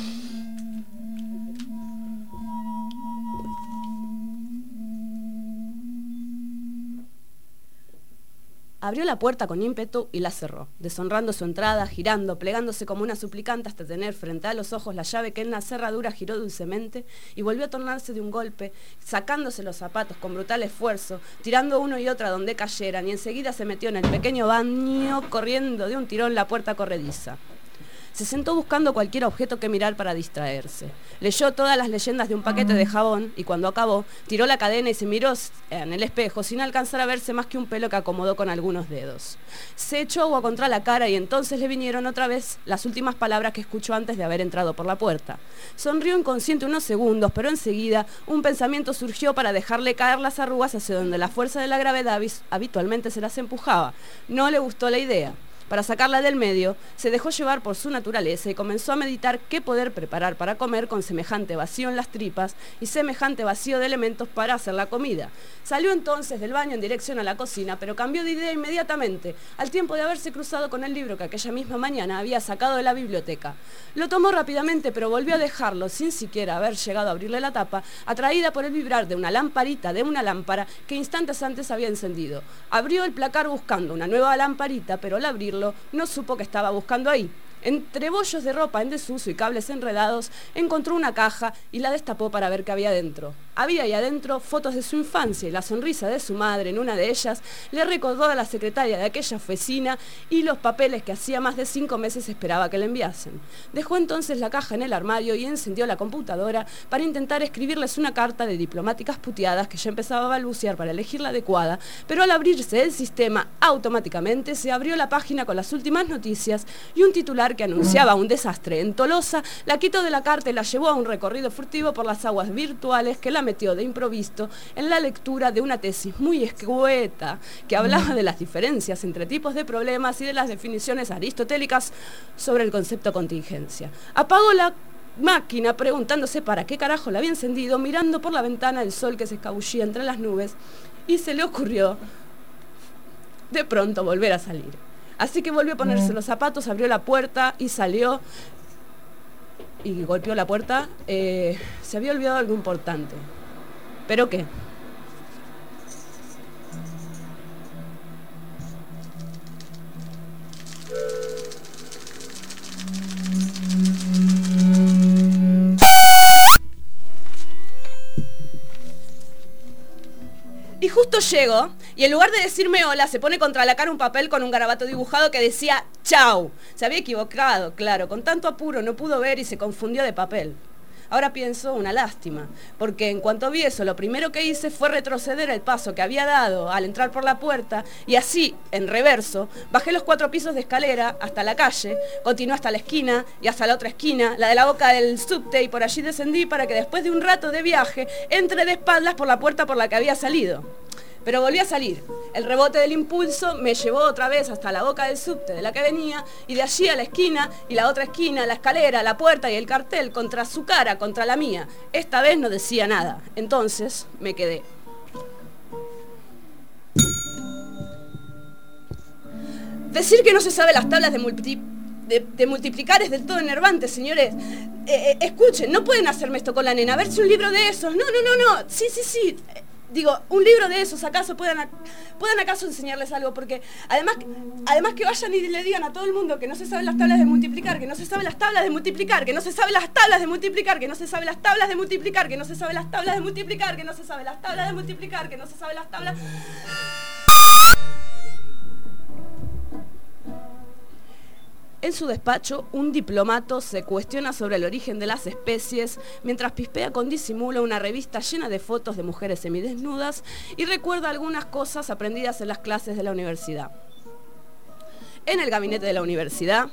Abrió la puerta con ímpetu y la cerró, deshonrando su entrada, girando, plegándose como una suplicante hasta tener frente a los ojos la llave que en la cerradura giró dulcemente y volvió a tornarse de un golpe, sacándose los zapatos con brutal esfuerzo, tirando uno y otra donde cayeran y enseguida se metió en el pequeño baño corriendo de un tirón la puerta corrediza. Se sentó buscando cualquier objeto que mirar para distraerse. Leyó todas las leyendas de un paquete de jabón y cuando acabó, tiró la cadena y se miró en el espejo sin alcanzar a verse más que un pelo que acomodó con algunos dedos. Se echó agua contra la cara y entonces le vinieron otra vez las últimas palabras que escuchó antes de haber entrado por la puerta. Sonrió inconsciente unos segundos, pero enseguida un pensamiento surgió para dejarle caer las arrugas hacia donde la fuerza de la gravedad habitualmente se las empujaba. No le gustó la idea. Para sacarla del medio, se dejó llevar por su naturaleza y comenzó a meditar qué poder preparar para comer con semejante vacío en las tripas y semejante vacío de elementos para hacer la comida. Salió entonces del baño en dirección a la cocina, pero cambió de idea inmediatamente, al tiempo de haberse cruzado con el libro que aquella misma mañana había sacado de la biblioteca. Lo tomó rápidamente, pero volvió a dejarlo, sin siquiera haber llegado a abrirle la tapa, atraída por el vibrar de una lamparita de una lámpara que instantes antes había encendido. Abrió el placar buscando una nueva lamparita, pero al abrirlo no supo que estaba buscando ahí. Entre bollos de ropa en desuso y cables enredados, encontró una caja y la destapó para ver qué había dentro. Había ahí adentro fotos de su infancia y la sonrisa de su madre en una de ellas le recordó a la secretaria de aquella oficina y los papeles que hacía más de cinco meses esperaba que le enviasen. Dejó entonces la caja en el armario y encendió la computadora para intentar escribirles una carta de diplomáticas puteadas que ya empezaba a balbucear para elegir la adecuada, pero al abrirse el sistema, automáticamente se abrió la página con las últimas noticias y un titular que anunciaba un desastre en Tolosa, la quitó de la carta y la llevó a un recorrido furtivo por las aguas virtuales que la metió de improviso en la lectura de una tesis muy escueta que hablaba de las diferencias entre tipos de problemas y de las definiciones aristotélicas sobre el concepto contingencia. Apagó la máquina preguntándose para qué carajo la había encendido, mirando por la ventana el sol que se escabullía entre las nubes y se le ocurrió de pronto volver a salir. Así que volvió a ponerse los zapatos, abrió la puerta y salió y golpeó la puerta. Eh, se había olvidado algo importante. ¿Pero qué? Y justo llego, y en lugar de decirme hola, se pone contra la cara un papel con un garabato dibujado que decía chau. Se había equivocado, claro, con tanto apuro no pudo ver y se confundió de papel. Ahora pienso, una lástima, porque en cuanto vi eso, lo primero que hice fue retroceder el paso que había dado al entrar por la puerta y así, en reverso, bajé los cuatro pisos de escalera hasta la calle, continué hasta la esquina y hasta la otra esquina, la de la boca del subte, y por allí descendí para que después de un rato de viaje entre de espaldas por la puerta por la que había salido. Pero volví a salir. El rebote del impulso me llevó otra vez hasta la boca del subte de la que venía y de allí a la esquina y la otra esquina, la escalera, la puerta y el cartel contra su cara, contra la mía. Esta vez no decía nada. Entonces me quedé. Decir que no se sabe las tablas de, multi, de, de multiplicar es del todo enervante, señores. Eh, eh, escuchen, no pueden hacerme esto con la nena. A ver si un libro de esos. No, no, no, no. Sí, sí, sí. digo, un libro de esos, ¿acaso puedan, puedan acaso enseñarles algo? Porque además, además que vayan y le digan a todo el mundo que no se saben las tablas de multiplicar, que no se saben las tablas de multiplicar, que no se saben las tablas de multiplicar, que no se saben las tablas de multiplicar, que no se saben las tablas de multiplicar, que no se saben las tablas de multiplicar, que no se saben las tablas... En su despacho, un diplomato se cuestiona sobre el origen de las especies mientras pispea con disimulo una revista llena de fotos de mujeres semidesnudas y recuerda algunas cosas aprendidas en las clases de la universidad. En el gabinete de la universidad,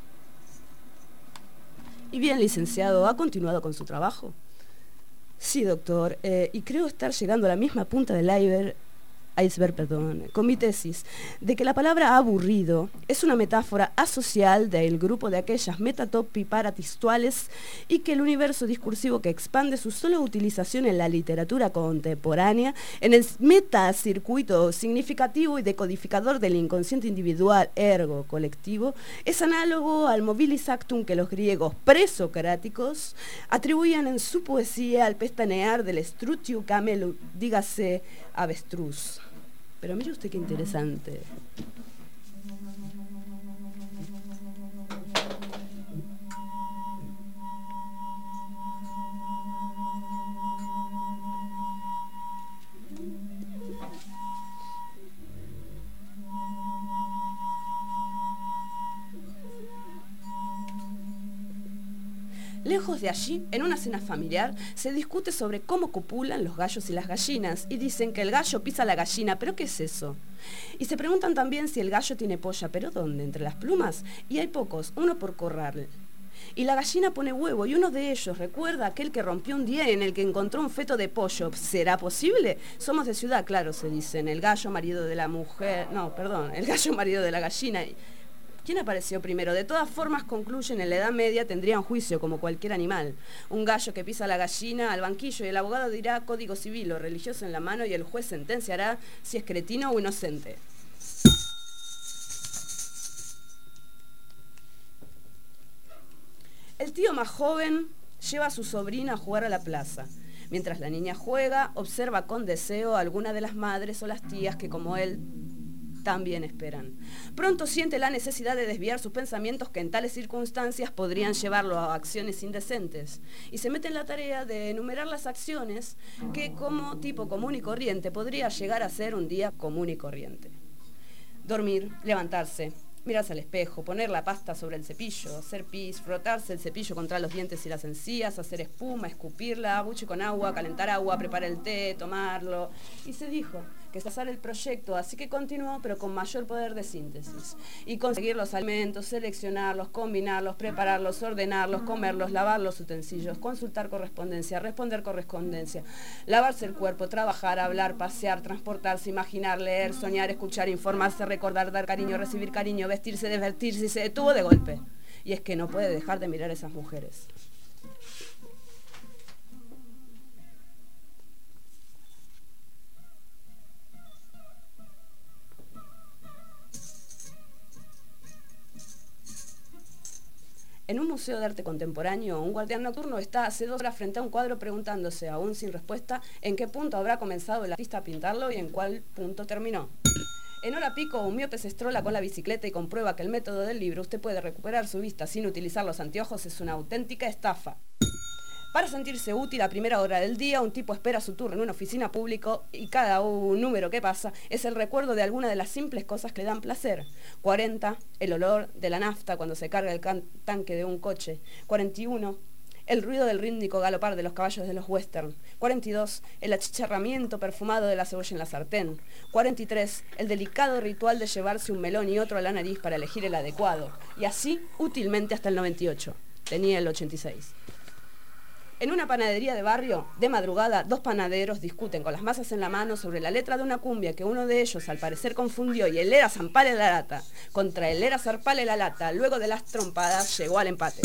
y bien, licenciado, ¿ha continuado con su trabajo? Sí, doctor, eh, y creo estar llegando a la misma punta del iceberg, iceberg, perdón, con mi tesis, de que la palabra aburrido es una metáfora asocial del grupo de aquellas metatopi paratextuales y que el universo discursivo que expande su sola utilización en la literatura contemporánea, en el metacircuito significativo y decodificador del inconsciente individual ergo colectivo, es análogo al mobilis actum que los griegos presocráticos atribuían en su poesía al pestanear del strutiu camelo, dígase avestruz. Pero mire usted qué interesante. Lejos de allí, en una cena familiar, se discute sobre cómo copulan los gallos y las gallinas, y dicen que el gallo pisa a la gallina, ¿pero qué es eso? Y se preguntan también si el gallo tiene polla, ¿pero dónde? ¿Entre las plumas? Y hay pocos, uno por corral. Y la gallina pone huevo, y uno de ellos recuerda aquel que rompió un día en el que encontró un feto de pollo. ¿Será posible? Somos de ciudad, claro, se dicen. El gallo marido de la mujer... No, perdón, el gallo marido de la gallina... ¿Quién apareció primero? De todas formas, concluyen, en la Edad Media tendrían juicio como cualquier animal. Un gallo que pisa la gallina al banquillo y el abogado dirá código civil o religioso en la mano y el juez sentenciará si es cretino o inocente. El tío más joven lleva a su sobrina a jugar a la plaza. Mientras la niña juega, observa con deseo a alguna de las madres o las tías que, como él, también esperan. Pronto siente la necesidad de desviar sus pensamientos que en tales circunstancias podrían llevarlo a acciones indecentes y se mete en la tarea de enumerar las acciones que como tipo común y corriente podría llegar a ser un día común y corriente. Dormir, levantarse, mirarse al espejo, poner la pasta sobre el cepillo, hacer pis, frotarse el cepillo contra los dientes y las encías, hacer espuma, escupirla, buche con agua, calentar agua, preparar el té, tomarlo. Y se dijo que pasar el proyecto, así que continuó, pero con mayor poder de síntesis. Y conseguir los alimentos, seleccionarlos, combinarlos, prepararlos, ordenarlos, comerlos, lavar los utensilios, consultar correspondencia, responder correspondencia, lavarse el cuerpo, trabajar, hablar, pasear, transportarse, imaginar, leer, soñar, escuchar, informarse, recordar, dar cariño, recibir cariño, vestirse, divertirse, y se detuvo de golpe. Y es que no puede dejar de mirar a esas mujeres. En un museo de arte contemporáneo, un guardián nocturno está hace dos horas frente a un cuadro preguntándose, aún sin respuesta, en qué punto habrá comenzado el artista a pintarlo y en cuál punto terminó. En hora pico, un miope se estrola con la bicicleta y comprueba que el método del libro, usted puede recuperar su vista sin utilizar los anteojos, es una auténtica estafa. Para sentirse útil a primera hora del día, un tipo espera su turno en una oficina pública y cada un número que pasa es el recuerdo de alguna de las simples cosas que le dan placer. cuarenta, el olor de la nafta cuando se carga el tanque de un coche. cuarenta y uno, el ruido del rítmico galopar de los caballos de los western. cuarenta y dos, el achicharramiento perfumado de la cebolla en la sartén. cuarenta y tres, el delicado ritual de llevarse un melón y otro a la nariz para elegir el adecuado. Y así, útilmente hasta el noventa y ocho. Tenía el ochenta y seis. En una panadería de barrio, de madrugada, dos panaderos discuten con las masas en la mano sobre la letra de una cumbia que uno de ellos al parecer confundió y el era zampale la lata. Contra el era zarpale la lata, luego de las trompadas, llegó al empate.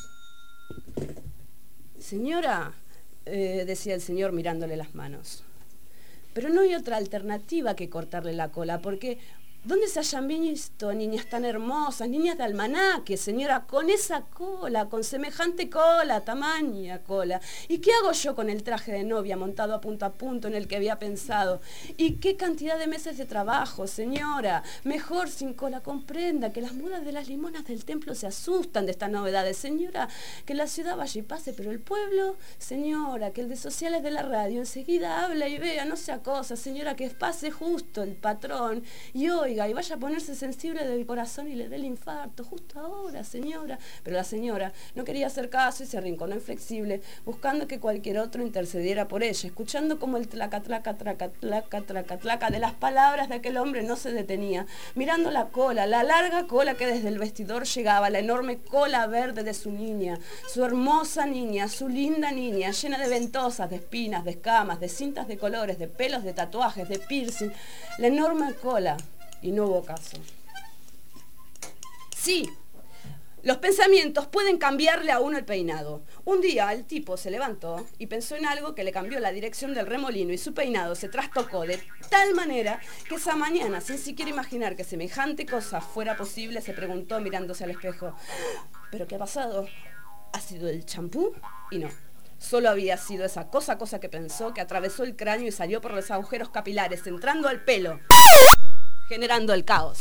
Señora, eh, decía el señor mirándole las manos, pero no hay otra alternativa que cortarle la cola, porque ¿Dónde se hayan visto niñas tan hermosas, niñas de almanaque, señora, con esa cola, con semejante cola, tamaña cola? ¿Y qué hago yo con el traje de novia montado a punto a punto en el que había pensado? ¿Y qué cantidad de meses de trabajo, señora? Mejor sin cola, comprenda que las mudas de las limonas del templo se asustan de estas novedades, señora, que la ciudad vaya y pase, pero el pueblo, señora, que el de sociales de la radio enseguida habla y vea, no sea cosa, señora, que pase justo el patrón y hoy y vaya a ponerse sensible del corazón y le dé el infarto, justo ahora, señora. Pero la señora no quería hacer caso y se arrinconó inflexible, buscando que cualquier otro intercediera por ella, escuchando como el tlaca, tlaca, tlaca, tlaca, tlaca, tlaca de las palabras de aquel hombre no se detenía, mirando la cola, la larga cola que desde el vestidor llegaba, la enorme cola verde de su niña, su hermosa niña, su linda niña, llena de ventosas, de espinas, de escamas, de cintas de colores, de pelos, de tatuajes, de piercing, la enorme cola. Y no hubo caso. Sí, los pensamientos pueden cambiarle a uno el peinado. Un día el tipo se levantó y pensó en algo que le cambió la dirección del remolino y su peinado se trastocó de tal manera que esa mañana, sin siquiera imaginar que semejante cosa fuera posible, se preguntó mirándose al espejo: ¿pero qué ha pasado? ¿Ha sido el champú? Y no. Solo había sido esa cosa, cosa que pensó, que atravesó el cráneo y salió por los agujeros capilares, entrando al pelo, generando el caos.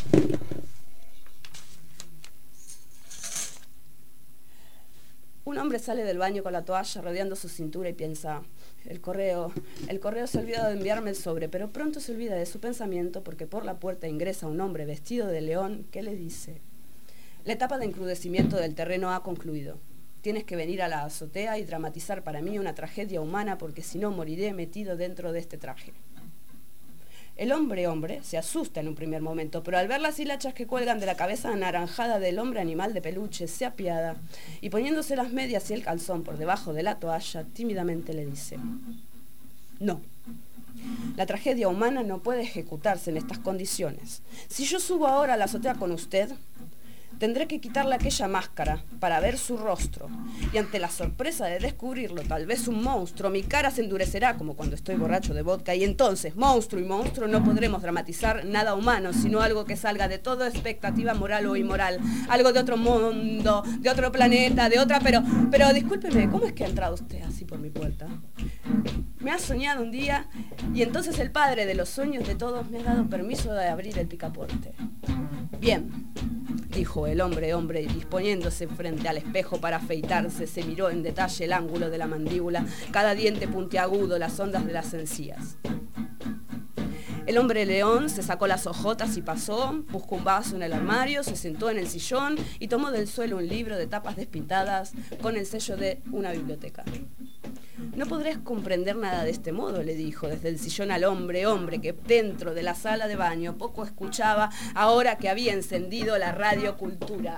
Un hombre sale del baño con la toalla rodeando su cintura y piensa: el correo, el correo se ha olvidado de enviarme el sobre, pero pronto se olvida de su pensamiento porque por la puerta ingresa un hombre vestido de león que le dice: la etapa de encrudecimiento del terreno ha concluido. Tienes que venir a la azotea y dramatizar para mí una tragedia humana porque si no moriré metido dentro de este traje. El hombre hombre se asusta en un primer momento, pero al ver las hilachas que cuelgan de la cabeza anaranjada del hombre animal de peluche, se apiada y poniéndose las medias y el calzón por debajo de la toalla, tímidamente le dice: no, la tragedia humana no puede ejecutarse en estas condiciones. Si yo subo ahora a la azotea con usted, tendré que quitarle aquella máscara para ver su rostro. Y ante la sorpresa de descubrirlo, tal vez un monstruo, mi cara se endurecerá como cuando estoy borracho de vodka. Y entonces, monstruo y monstruo, no podremos dramatizar nada humano, sino algo que salga de toda expectativa moral o inmoral. Algo de otro mundo, de otro planeta, de otra... Pero, pero discúlpeme, ¿cómo es que ha entrado usted así por mi puerta? Me ha soñado un día y entonces el padre de los sueños de todos me ha dado permiso de abrir el picaporte. Bien, dijo el hombre hombre y disponiéndose frente al espejo para afeitarse, se miró en detalle el ángulo de la mandíbula, cada diente puntiagudo, las ondas de las encías. El hombre león se sacó las hojotas y pasó, buscó un vaso en el armario, se sentó en el sillón y tomó del suelo un libro de tapas despintadas con el sello de una biblioteca. No podrás comprender nada de este modo, le dijo desde el sillón al hombre, hombre que dentro de la sala de baño poco escuchaba ahora que había encendido la Radio Cultura.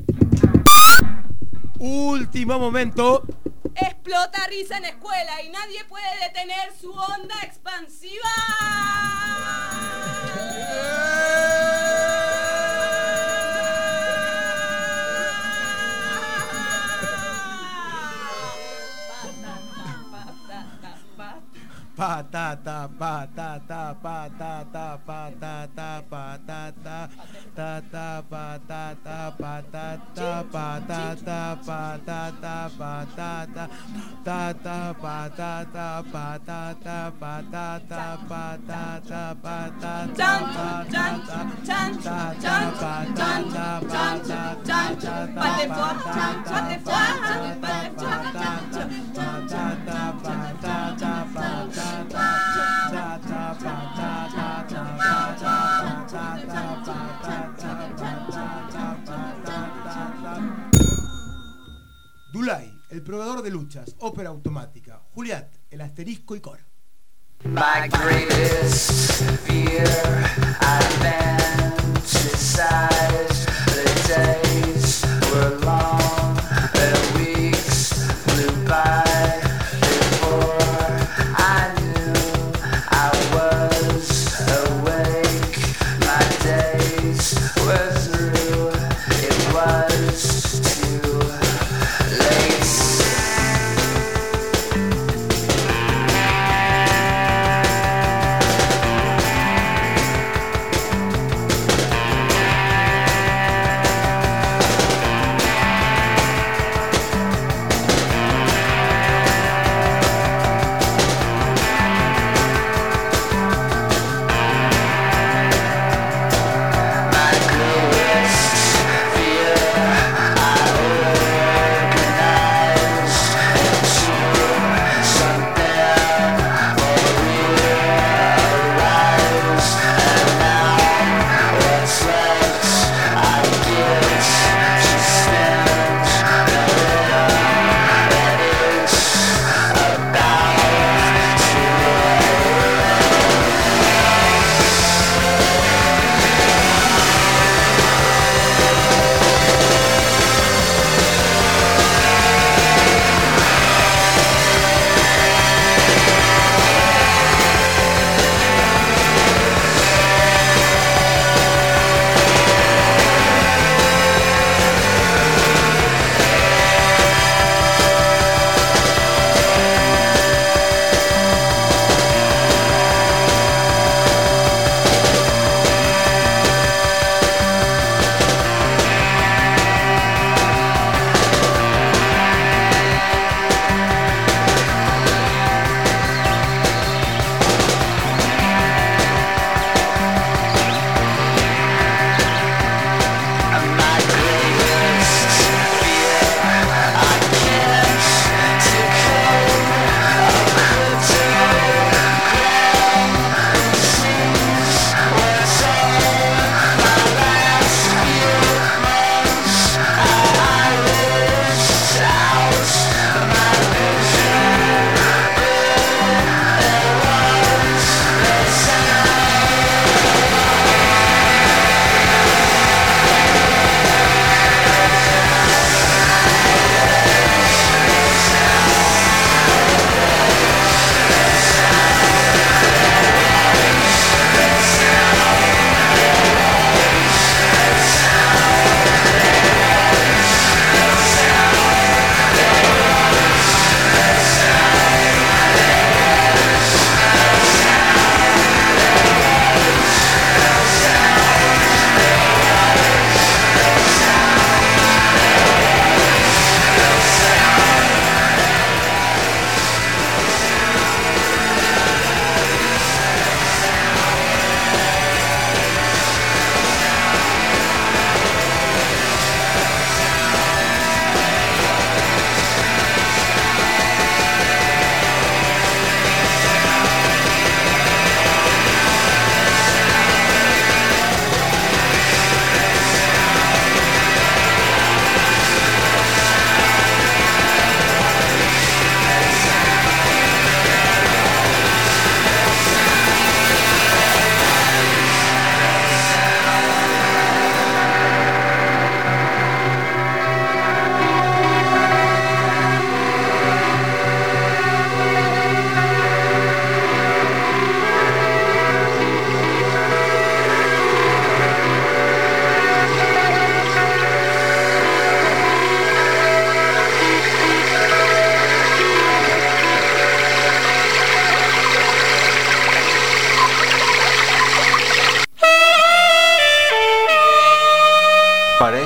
Último momento. Explota risa en escuela y nadie puede detener su onda expansiva. Patata, patata, patata, patata, patata, tata, patata, patata, patata, patata, patata, tata, patata, patata, patata, patata, patata, chan, chan, chan, chan, chan, chan, chan, pate fuá, pate fuá, pate fuá. Dulay, el proveedor de luchas, ópera automática. Juliat, el asterisco y coro. My greatest fear, I fantasize. The days were long, the weeks flew by. Before I knew I was awake, my days were through. It was too late.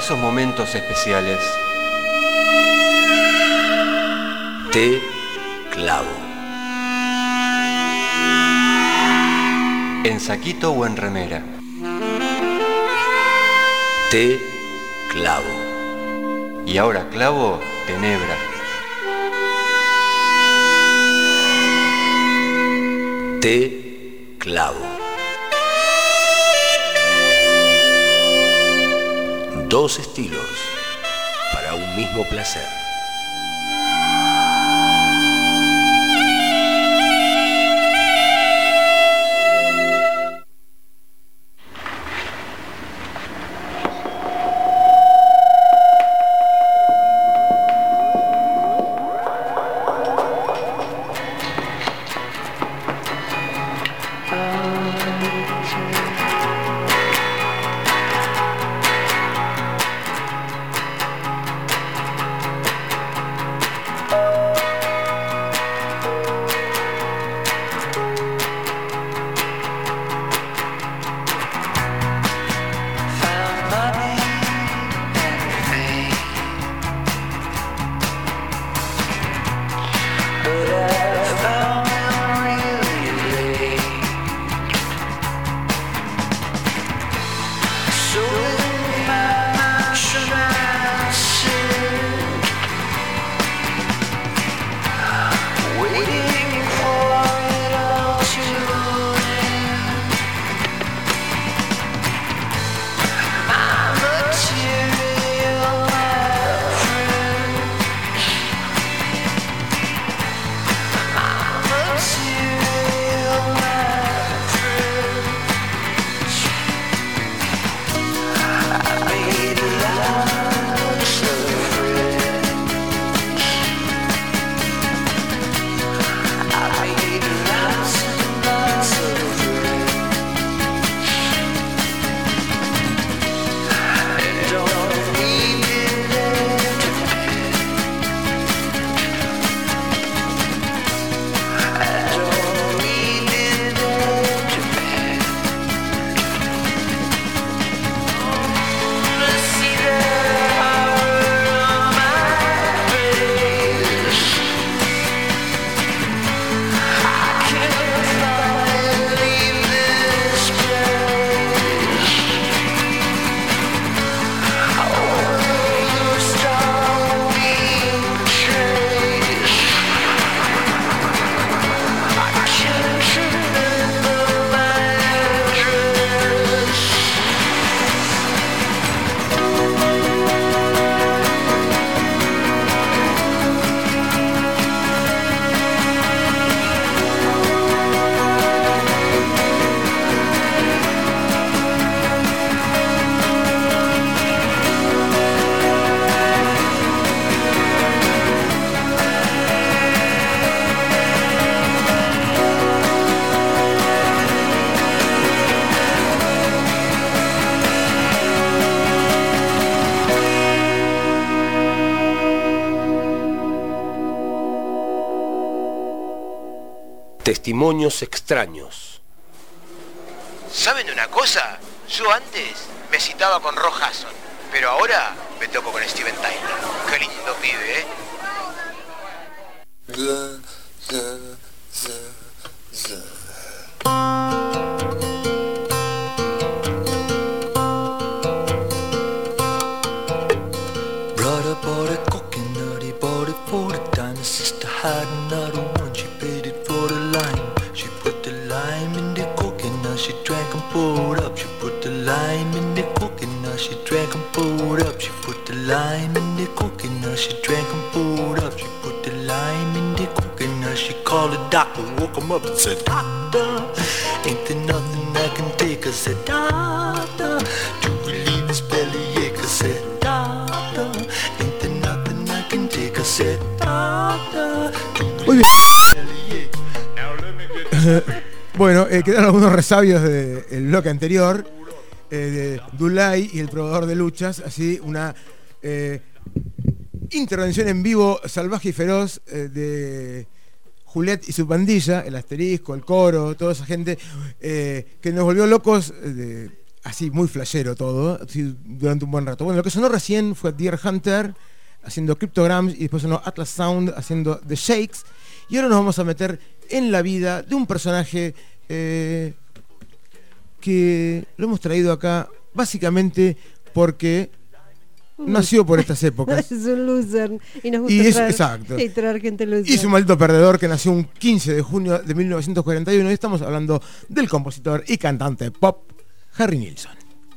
esos momentos especiales. Te clavo. En saquito o en remera. Te clavo. Y ahora clavo tenebra. Te clavo. Dos estilos para un mismo placer. Testimonios extraños. ¿Saben de una cosa? Yo antes me citaba con Roy Hudson, pero ahora me toco con Steven Tyler. Qué lindo pibe, ¿eh? Brother bought a coconut, he bought it for the time. His sister had another one, she paid it for the lime. She put the lime in the coconut, she drank and poured up. She put the lime in the coconut, she drank and poured up. She put the lime in the coconut, she drank and poured up. She put the lime in the coconut, she called the doctor, woke him up and said, Doctor, ain't there nothing I can take? I said, Doctor, to relieve this bellyache. I said, Doctor, ain't there nothing I can take? I said, Doctor, to Muy bien. relieve this bellyache. Bueno, eh, quedaron algunos resabios del bloque anterior, eh, de Dulay y el probador de luchas, así una eh, intervención en vivo salvaje y feroz eh, de Juliet y su pandilla, el asterisco, el coro, toda esa gente eh, que nos volvió locos eh, de, así muy flashero todo, así, durante un buen rato. Bueno, lo que sonó recién fue Deer Hunter haciendo Cryptograms y después sonó Atlas Sound haciendo The Shakes. Y ahora nos vamos a meter en la vida de un personaje eh, que lo hemos traído acá básicamente porque nació por estas épocas. Es un loser. Y nos gusta y es, traer, exacto. y traer gente loser. Y es un maldito perdedor que nació un quince de junio de mil novecientos cuarenta y uno. Y estamos hablando del compositor y cantante pop Harry Nilsson.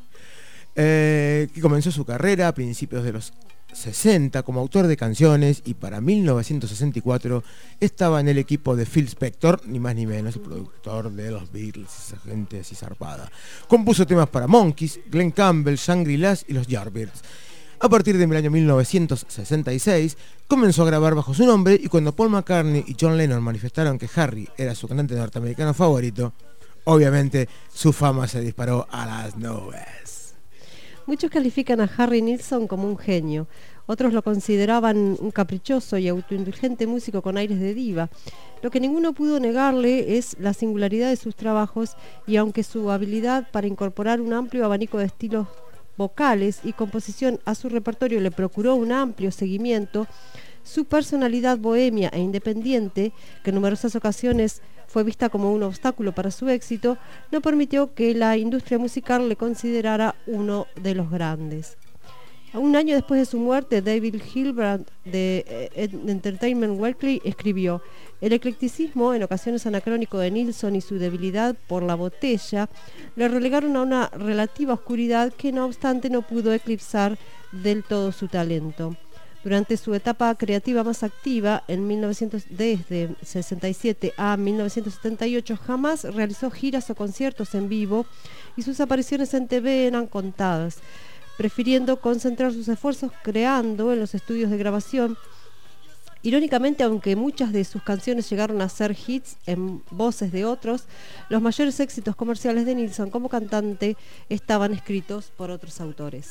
Eh, que comenzó su carrera a principios de los sesenta como autor de canciones y para mil novecientos sesenta y cuatro estaba en el equipo de Phil Spector, ni más ni menos, el productor de los Beatles, esa gente así zarpada. Compuso temas para Monkees, Glenn Campbell, Shangri-Las y los Yardbirds. A partir del año mil novecientos sesenta y seis comenzó a grabar bajo su nombre y cuando Paul McCartney y John Lennon manifestaron que Harry era su cantante norteamericano favorito, obviamente su fama se disparó a las nubes. Muchos califican a Harry Nilsson como un genio, otros lo consideraban un caprichoso y autoindulgente músico con aires de diva. Lo que ninguno pudo negarle es la singularidad de sus trabajos y aunque su habilidad para incorporar un amplio abanico de estilos vocales y composición a su repertorio le procuró un amplio seguimiento, su personalidad bohemia e independiente, que en numerosas ocasiones fue vista como un obstáculo para su éxito, no permitió que la industria musical le considerara uno de los grandes. Un año después de su muerte, David Hilbrand de Entertainment Weekly escribió: el eclecticismo, en ocasiones anacrónico de Nilsson y su debilidad por la botella, le relegaron a una relativa oscuridad que no obstante no pudo eclipsar del todo su talento. Durante su etapa creativa más activa, en mil novecientos, desde sesenta y siete a mil novecientos setenta y ocho, jamás realizó giras o conciertos en vivo y sus apariciones en T V eran contadas, prefiriendo concentrar sus esfuerzos creando en los estudios de grabación. Irónicamente, aunque muchas de sus canciones llegaron a ser hits en voces de otros, los mayores éxitos comerciales de Nilsson como cantante estaban escritos por otros autores.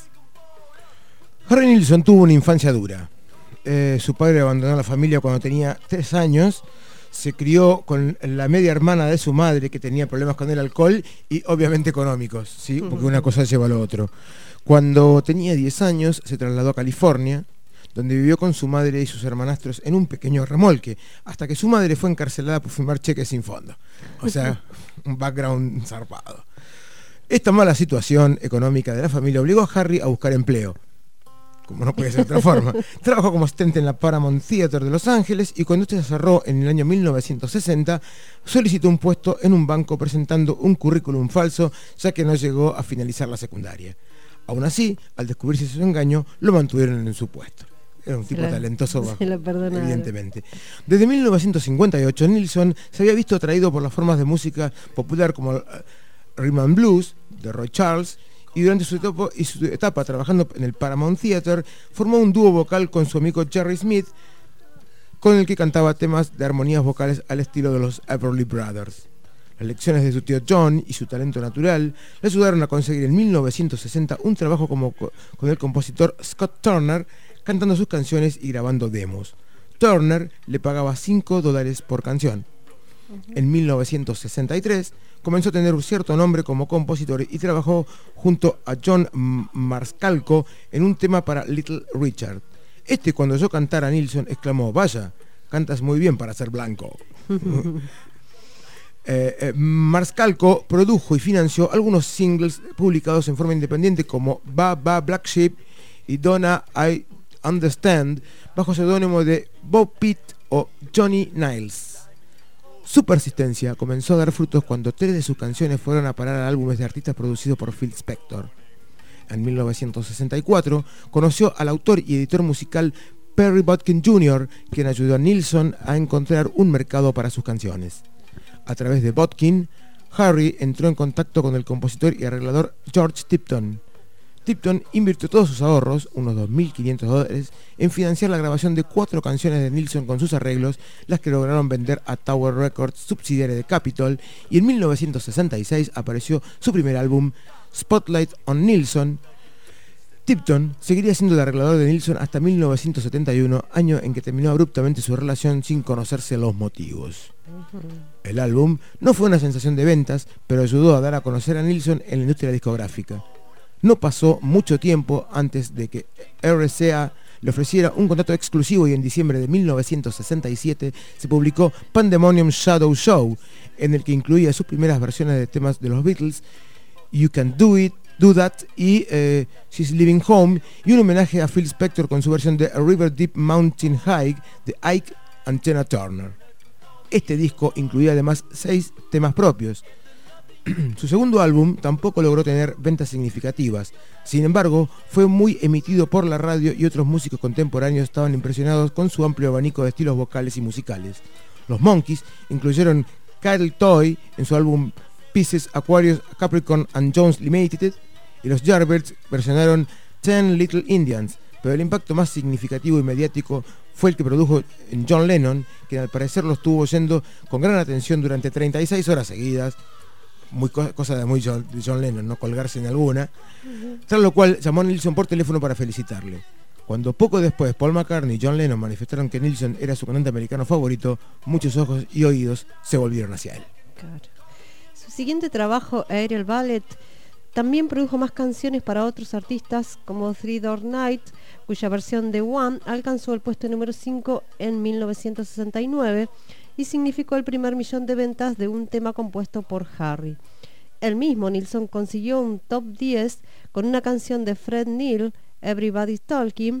Harry Nilsson tuvo una infancia dura. Eh, su padre abandonó la familia cuando tenía tres años. Se crió con la media hermana de su madre que tenía problemas con el alcohol y obviamente económicos, ¿sí? Porque una cosa lleva a lo otro. Cuando tenía diez años se trasladó a California, donde vivió con su madre y sus hermanastros en un pequeño remolque, hasta que su madre fue encarcelada por firmar cheques sin fondo. O sea, un background zarpado. Esta mala situación económica de la familia obligó a Harry a buscar empleo. Como no puede ser de otra forma. Trabajó como asistente en la Paramount Theater de Los Ángeles y cuando este se cerró en el año mil novecientos sesenta, solicitó un puesto en un banco presentando un currículum falso, ya que no llegó a finalizar la secundaria. Aún así, al descubrirse su engaño, lo mantuvieron en su puesto. Era un tipo claro, talentoso, evidentemente. Desde mil novecientos cincuenta y ocho, Nilsson se había visto atraído por las formas de música popular como uh, Rhythm and Blues, de Roy Charles, y durante su etapa, y su etapa trabajando en el Paramount Theater, formó un dúo vocal con su amigo Jerry Smith, con el que cantaba temas de armonías vocales al estilo de los Everly Brothers. Las lecciones de su tío John y su talento natural le ayudaron a conseguir en mil novecientos sesenta un trabajo como co- con el compositor Scott Turner, cantando sus canciones y grabando demos. Turner le pagaba cinco dólares por canción. Uh-huh. En mil novecientos sesenta y tres comenzó a tener un cierto nombre como compositor y trabajó junto a John Marscalco en un tema para Little Richard. Este, cuando oyó cantar a Nilsson, exclamó: vaya, cantas muy bien para ser blanco. Eh, eh, Marscalco produjo y financió algunos singles publicados en forma independiente como Ba Ba Black Sheep y Donna I Understand bajo seudónimo de Bob Pitt o Johnny Niles. Su persistencia comenzó a dar frutos cuando tres de sus canciones fueron a parar a álbumes de artistas producidos por Phil Spector. En mil novecientos sesenta y cuatro conoció al autor y editor musical Perry Botkin junior, quien ayudó a Nilsson a encontrar un mercado para sus canciones. A través de Botkin, Harry entró en contacto con el compositor y arreglador George Tipton. Tipton invirtió todos sus ahorros, unos dos mil quinientos dólares, en financiar la grabación de cuatro canciones de Nilsson con sus arreglos, las que lograron vender a Tower Records, subsidiaria de Capitol, y en mil novecientos sesenta y seis apareció su primer álbum, Spotlight on Nilsson. Tipton seguiría siendo el arreglador de Nilsson hasta mil novecientos setenta y uno, año en que terminó abruptamente su relación sin conocerse los motivos. El álbum no fue una sensación de ventas, pero ayudó a dar a conocer a Nilsson en la industria discográfica. No pasó mucho tiempo antes de que R C A le ofreciera un contrato exclusivo y en diciembre de mil novecientos sesenta y siete se publicó Pandemonium Shadow Show, en el que incluía sus primeras versiones de temas de los Beatles, You Can Do It, Do That y eh, She's Leaving Home, y un homenaje a Phil Spector con su versión de A River Deep Mountain High de Ike and Tina Turner. Este disco incluía además seis temas propios. Su segundo álbum tampoco logró tener ventas significativas. Sin embargo, fue muy emitido por la radio y otros músicos contemporáneos estaban impresionados con su amplio abanico de estilos vocales y musicales. Los Monkees incluyeron Cattle Toy en su álbum Pieces, Aquarius, Capricorn and Jones Limited, y los Yardbirds versionaron Ten Little Indians, pero el impacto más significativo y mediático fue el que produjo en John Lennon, quien al parecer lo estuvo oyendo con gran atención durante treinta y seis horas seguidas, muy co- cosa de muy John, de John Lennon, no colgarse en alguna, uh-huh. Tras lo cual llamó a Nilsson por teléfono para felicitarle. Cuando poco después Paul McCartney y John Lennon manifestaron que Nilsson era su cantante americano favorito, muchos ojos y oídos se volvieron hacia él. Claro. Su siguiente trabajo, Aerial Ballet, también produjo más canciones para otros artistas como Three Door Night, cuya versión de One alcanzó el puesto número cinco en mil novecientos sesenta y nueve y significó el primer millón de ventas de un tema compuesto por Harry. El mismo Nilsson consiguió un top diez con una canción de Fred Neil, Everybody's Talking,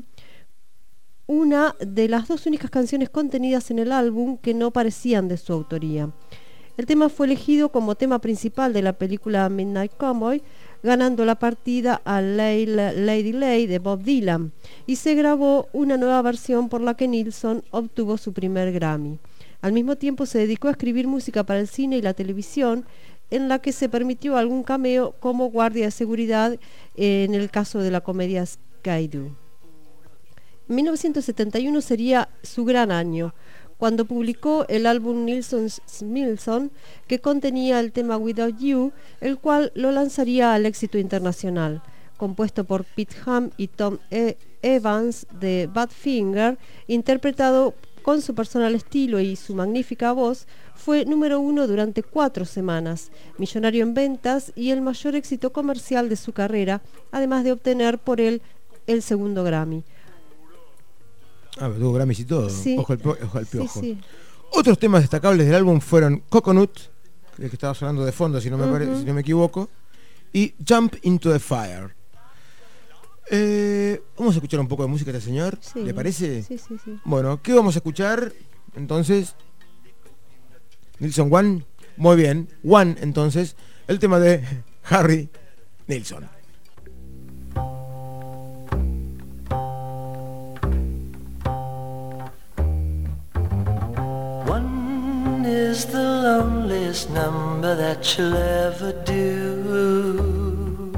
una de las dos únicas canciones contenidas en el álbum que no parecían de su autoría. El tema fue elegido como tema principal de la película Midnight Cowboy, ganando la partida a Lady Lay de Bob Dylan, y se grabó una nueva versión por la que Nilsson obtuvo su primer Grammy. Al mismo tiempo se dedicó a escribir música para el cine y la televisión, en la que se permitió algún cameo como guardia de seguridad en el caso de la comedia Skydu. mil novecientos setenta y uno sería su gran año, cuando publicó el álbum Nilsson's Nilsson, que contenía el tema Without You, el cual lo lanzaría al éxito internacional. Compuesto por Pete Ham y Tom e- Evans de Badfinger, interpretado con su personal estilo y su magnífica voz, fue número uno durante cuatro semanas, millonario en ventas y el mayor éxito comercial de su carrera, además de obtener por él el segundo Grammy. Ah, pero tuvo Grammys y todo. Sí. Ojo al, po- ojo al piojo. Sí, sí. Otros temas destacables del álbum fueron Coconut, el que estaba sonando de fondo, si no me, pare- Uh-huh. si no me equivoco, y Jump into the Fire. Eh, vamos a escuchar un poco de música de este señor, Sí. ¿le parece? Sí, sí, sí. Bueno, ¿qué vamos a escuchar? Entonces, Nilsson One, muy bien, One, entonces, el tema de Harry Nilsson. One is the loneliest number that you'll ever do.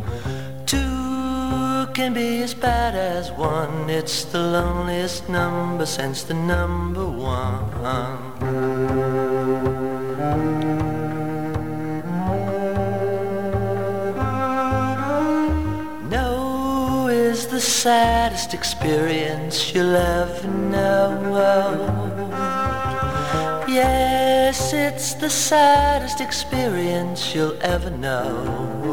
Two can be as bad as one. It's the loneliest number since the number one. No is the saddest experience you'll ever know. Yes, it's the saddest experience you'll ever know.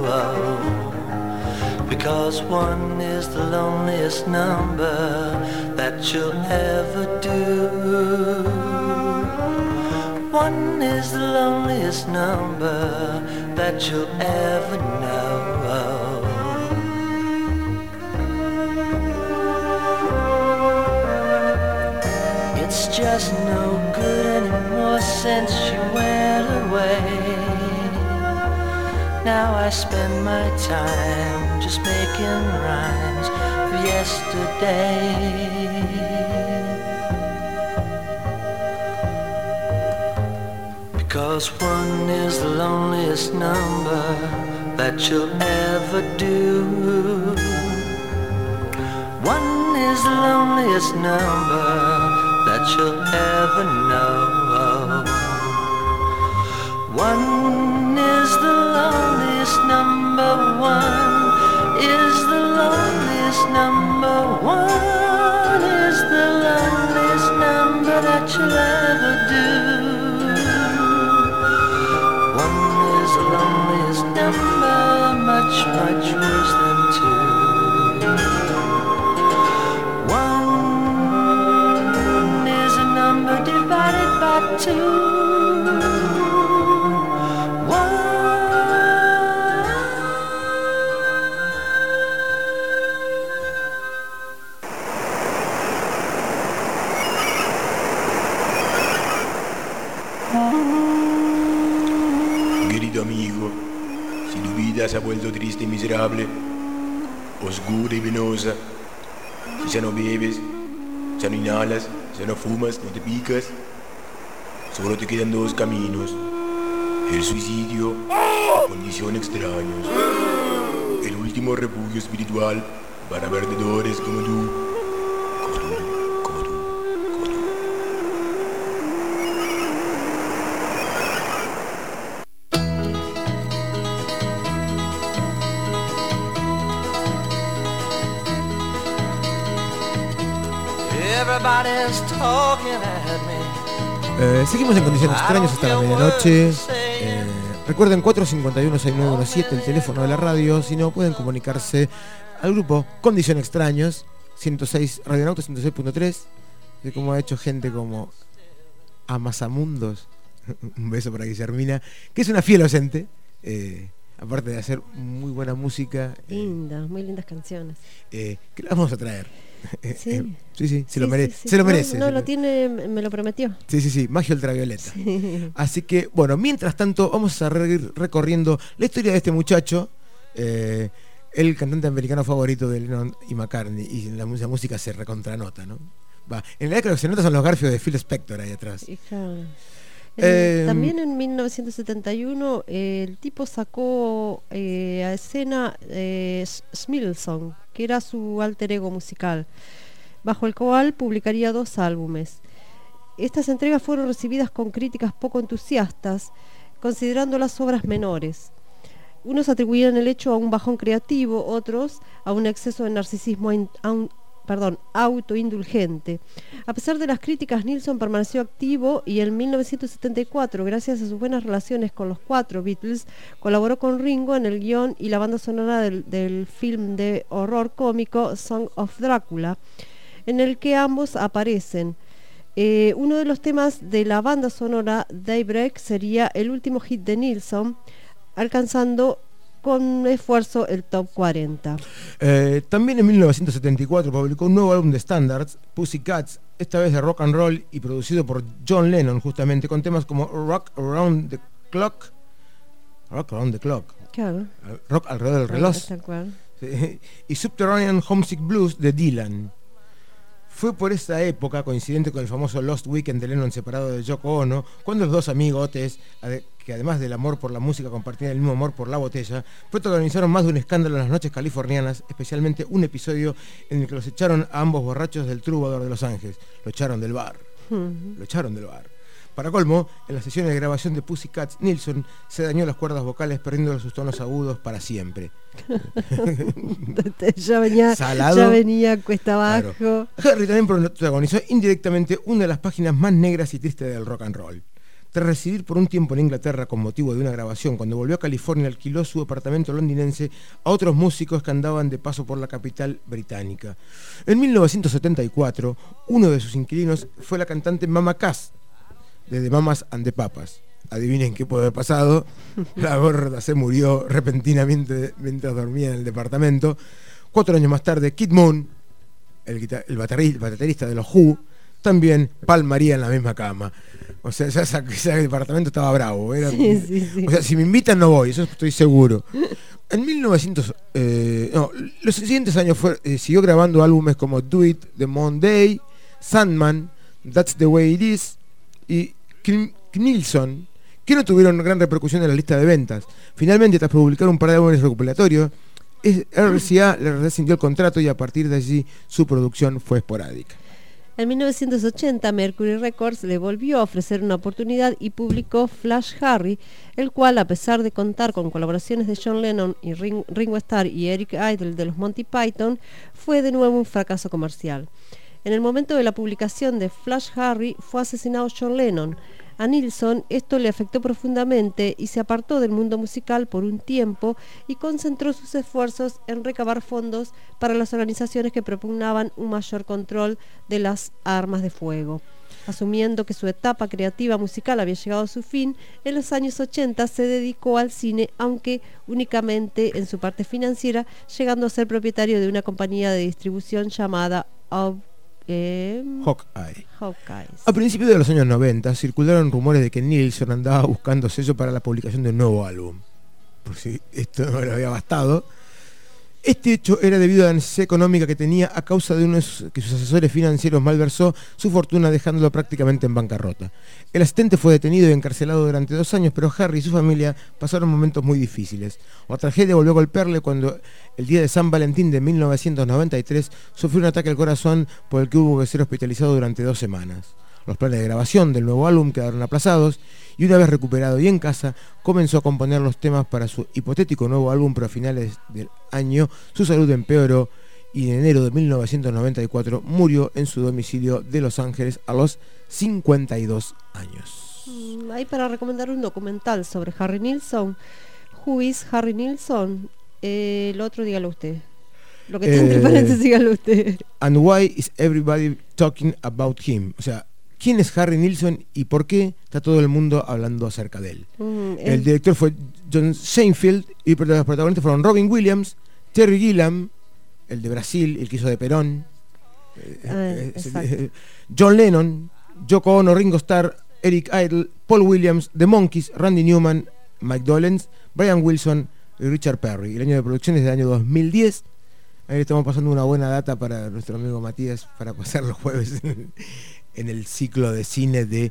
Because one is the loneliest number that you'll ever do. One is the loneliest number that you'll ever know. It's just no good anymore since you went away. Now I spend my time just making rhymes of yesterday. Because one is the loneliest number that you'll ever do. One is the loneliest number that you'll ever know. One is the loneliest number. One is the loneliest number. One is the loneliest number that you'll ever do. much worse than two. One is a number divided by two. Querido amigo, si tu vida se ha vuelto triste y miserable, oscura y venosa, si ya no bebes, ya no inhalas, ya no fumas, no te picas, solo te quedan dos caminos: el suicidio o condición extraños, el último refugio espiritual para perdedores como tú. Eh, seguimos en condiciones extrañas hasta la medianoche. Eh, recuerden cuatro cinco uno, seis nueve uno siete, el teléfono de la radio. Si no, pueden comunicarse al grupo Condición Extraños, ciento seis, Radionauta ciento seis punto tres. De como ha hecho gente como Amasamundos. Un beso para Guillermina, que es una fiel oyente. Eh, aparte de hacer muy buena música. Lindas, eh, muy lindas canciones. Eh, que la vamos a traer. Sí, eh, sí, sí, se sí, lo, mere- sí, sí. se lo merece. No, no se lo tiene, me lo prometió. Sí, sí, sí, magia ultravioleta. Sí. Así que, bueno, mientras tanto, vamos a ir recorriendo la historia de este muchacho, eh, el cantante americano favorito de Lennon y McCartney, y la, la música se recontranota, ¿no? Va, en realidad, lo que se nota son los garfios de Phil Spector ahí atrás. Y claro. Eh, También en mil novecientos setenta y uno eh, el tipo sacó eh, a escena eh, Smilson, que era su alter ego musical, bajo el cual publicaría dos álbumes. Estas entregas fueron recibidas con críticas poco entusiastas, considerándolas obras menores. Unos atribuían el hecho a un bajón creativo, otros a un exceso de narcisismo in, a un, perdón, autoindulgente. A pesar de las críticas, Nilsson permaneció activo y en mil novecientos setenta y cuatro, gracias a sus buenas relaciones con los cuatro Beatles, colaboró con Ringo en el guión y la banda sonora del, del film de horror cómico Song of Dracula, en el que ambos aparecen. Eh, uno de los temas de la banda sonora, Daybreak, sería el último hit de Nilsson, alcanzando con esfuerzo el top cuarenta. Eh, también en mil novecientos setenta y cuatro publicó un nuevo álbum de standards, Pussycats, esta vez de rock and roll y producido por John Lennon, justamente, con temas como Rock Around the Clock, Rock Around the Clock, claro. Rock alrededor del reloj, Tal cual. Sí, y Subterranean Homesick Blues de Dylan. Fue por esa época, coincidente con el famoso Lost Weekend de Lennon separado de Yoko Ono, cuando los dos amigotes, que además del amor por la música compartían el mismo amor por la botella, protagonizaron más de un escándalo en las noches californianas, especialmente un episodio en el que los echaron a ambos borrachos del Troubadour de Los Ángeles. Lo echaron del bar. Uh-huh. Lo echaron del bar. Para colmo, en las sesiones de grabación de Pussycats, Nilsson se dañó las cuerdas vocales perdiendo sus tonos agudos para siempre. ya, venía, ya venía cuesta abajo. Claro. Harry también protagonizó indirectamente una de las páginas más negras y tristes del rock and roll. Tras residir por un tiempo en Inglaterra con motivo de una grabación, cuando volvió a California alquiló su departamento londinense a otros músicos que andaban de paso por la capital británica. En mil novecientos setenta y cuatro, uno de sus inquilinos fue la cantante Mama Cass, de The Mamas and the Papas. Adivinen qué puede haber pasado. La gorda se murió repentinamente mientras dormía en el departamento. Cuatro años más tarde, Kid Moon, el, guitar- el, baterista, el baterista de los Who, también palmaría en la misma cama. O sea, ya ese, ese departamento estaba bravo. Era, sí, sí, sí. O sea, si me invitan no voy, eso estoy seguro. En mil novecientos, eh, no, los siguientes años fue, eh, siguió grabando álbumes como Do It, The Monday, Sandman, That's the Way It Is y Knilson, que no tuvieron gran repercusión en la lista de ventas. Finalmente, tras publicar un par de álbumes recopilatorios, R C A le rescindió el contrato y a partir de allí su producción fue esporádica. En mil novecientos ochenta, Mercury Records le volvió a ofrecer una oportunidad y publicó Flash Harry, el cual, a pesar de contar con colaboraciones de John Lennon y Ring, Ringo Starr y Eric Idle de los Monty Python, fue de nuevo un fracaso comercial. En el momento de la publicación de Flash Harry fue asesinado John Lennon. A Nilsson esto le afectó profundamente y se apartó del mundo musical por un tiempo y concentró sus esfuerzos en recabar fondos para las organizaciones que propugnaban un mayor control de las armas de fuego. Asumiendo que su etapa creativa musical había llegado a su fin, en los años ochenta se dedicó al cine, aunque únicamente en su parte financiera, llegando a ser propietario de una compañía de distribución llamada Of, eh, Hawkeye. Hawkeye. A principios de los años noventa circularon rumores de que Nilsson andaba buscando sello para la publicación de un nuevo álbum. Por si esto no le había bastado. Este hecho era debido a la necesidad económica que tenía a causa de uno que sus asesores financieros malversó su fortuna dejándolo prácticamente en bancarrota. El asistente fue detenido y encarcelado durante dos años, pero Harry y su familia pasaron momentos muy difíciles. La tragedia volvió a golpearle cuando el día de San Valentín de mil novecientos noventa y tres sufrió un ataque al corazón por el que hubo que ser hospitalizado durante dos semanas. Los planes de grabación del nuevo álbum quedaron aplazados y una vez recuperado y en casa, comenzó a componer los temas para su hipotético nuevo álbum, pero a finales del año su salud empeoró y en enero de mil novecientos noventa y cuatro murió en su domicilio de Los Ángeles a los cincuenta y dos años. Mm, hay para recomendar un documental sobre Harry Nilsson. Who is Harry Nilsson? Eh, el otro dígalo usted. Lo que está entre Eh, paréntesis, dígalo usted. And why is everybody talking about him? O sea, ¿quién es Harry Nilsson y por qué está todo el mundo hablando acerca de él? Mm, el él... director fue John Seinfeld y los protagonistas fueron Robin Williams, Terry Gilliam, el de Brasil, el que hizo de Perón, ah, eh, eh, John Lennon, Yoko Ono, Ringo Starr, Eric Idle, Paul Williams, The Monkees, Randy Newman, Mike Dolenz, Brian Wilson y Richard Perry. El año de producción es del año dos mil diez. Ahí estamos pasando una buena data para nuestro amigo Matías para pasar los jueves en, en el ciclo de cine de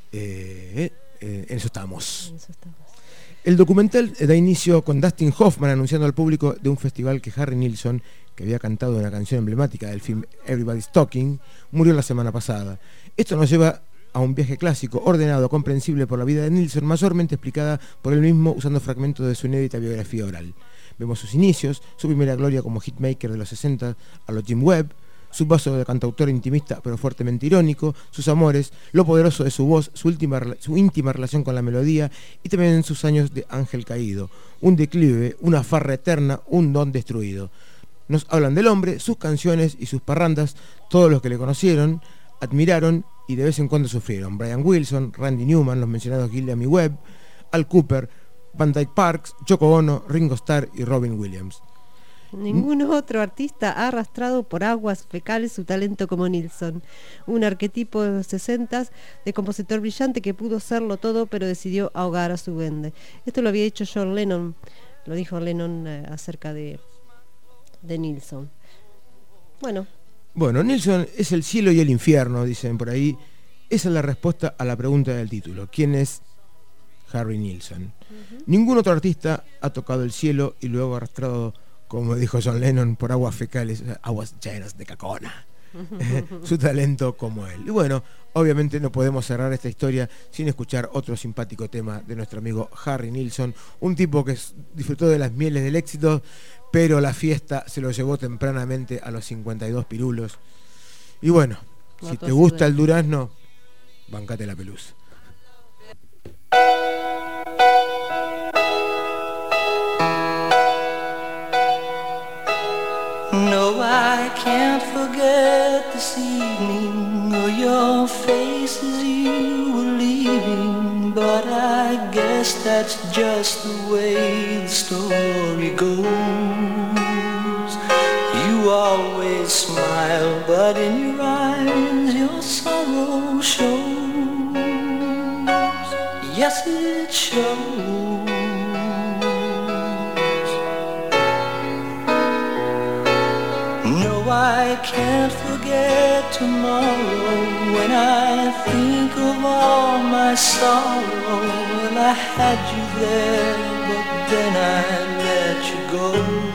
eh, eh, En eso estamos. En eso estamos. El documental da inicio con Dustin Hoffman anunciando al público de un festival que Harry Nilsson, que había cantado una canción emblemática del film Everybody's Talking, murió la semana pasada. Esto nos lleva a un viaje clásico, ordenado, comprensible por la vida de Nilsson, mayormente explicada por él mismo usando fragmentos de su inédita biografía oral. Vemos sus inicios, su primera gloria como hitmaker de los sesenta a los Jim Webb, su paso de cantautor intimista pero fuertemente irónico, sus amores, lo poderoso de su voz, su, última, su íntima relación con la melodía y también sus años de ángel caído, un declive, una farra eterna, un don destruido. Nos hablan del hombre, sus canciones y sus parrandas, todos los que le conocieron, admiraron y de vez en cuando sufrieron. Brian Wilson, Randy Newman, los mencionados Gilliam y Webb, Al Cooper, Van Dyke Parks, Yoko Ono, Ringo Starr y Robin Williams. Ningún otro artista ha arrastrado por aguas fecales su talento como Nilsson, un arquetipo de los sesentas de compositor brillante que pudo serlo todo pero decidió ahogar a su banda. Esto lo había dicho John Lennon, lo dijo Lennon eh, acerca de, de Nilsson. Bueno. Bueno, Nilsson es el cielo y el infierno, dicen por ahí. Esa es la respuesta a la pregunta del título. ¿Quién es Harry Nilsson? Uh-huh. Ningún otro artista ha tocado el cielo y luego arrastrado, como dijo John Lennon, por aguas fecales, aguas llenas de cacona. Su talento como él. Y bueno, obviamente no podemos cerrar esta historia sin escuchar otro simpático tema de nuestro amigo Harry Nilsson, un tipo que disfrutó de las mieles del éxito, pero la fiesta se lo llevó tempranamente a los cincuenta y dos pirulos. Y bueno, si te gusta el durazno, bancate la pelusa. No, I can't forget this evening or your face as you were leaving, but I guess that's just the way the story goes. You always smile, but in your eyes your sorrow shows. Yes, it shows. I can't forget tomorrow when I think of all my sorrow. Well, I had you there, but then I let you go.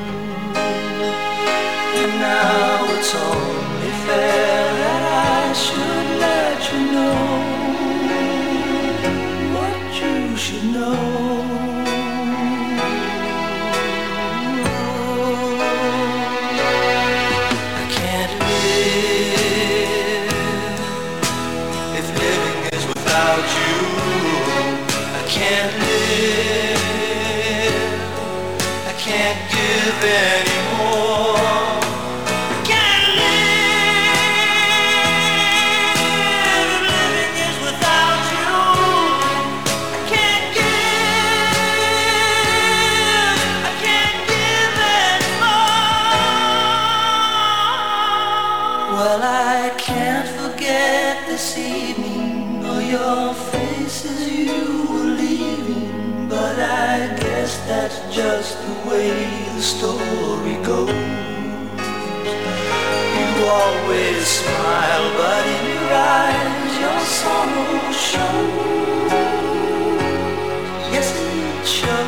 And now it's only fair that I should let you know what you should know. Without you live anymore. I can't live, living is without you. I can't give, I can't give anymore. Well, I can't forget this evening or your face as you were leaving, but I guess that's just the way the story goes. You always smile, but in your eyes your sorrow shows. Yes, it shows.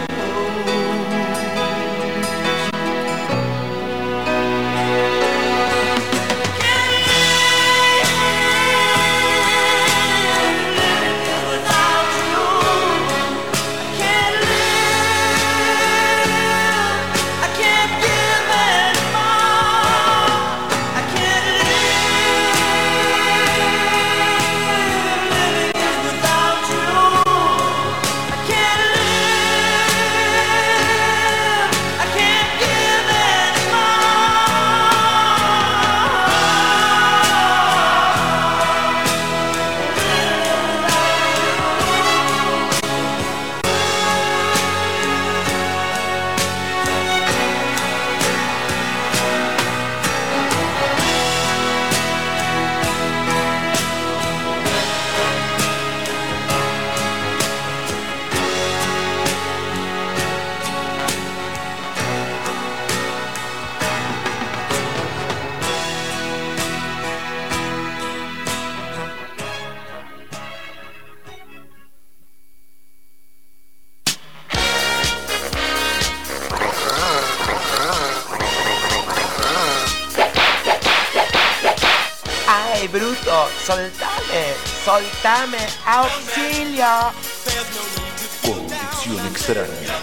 Bruto, soltame, soltame, auxilio. Condición extraña.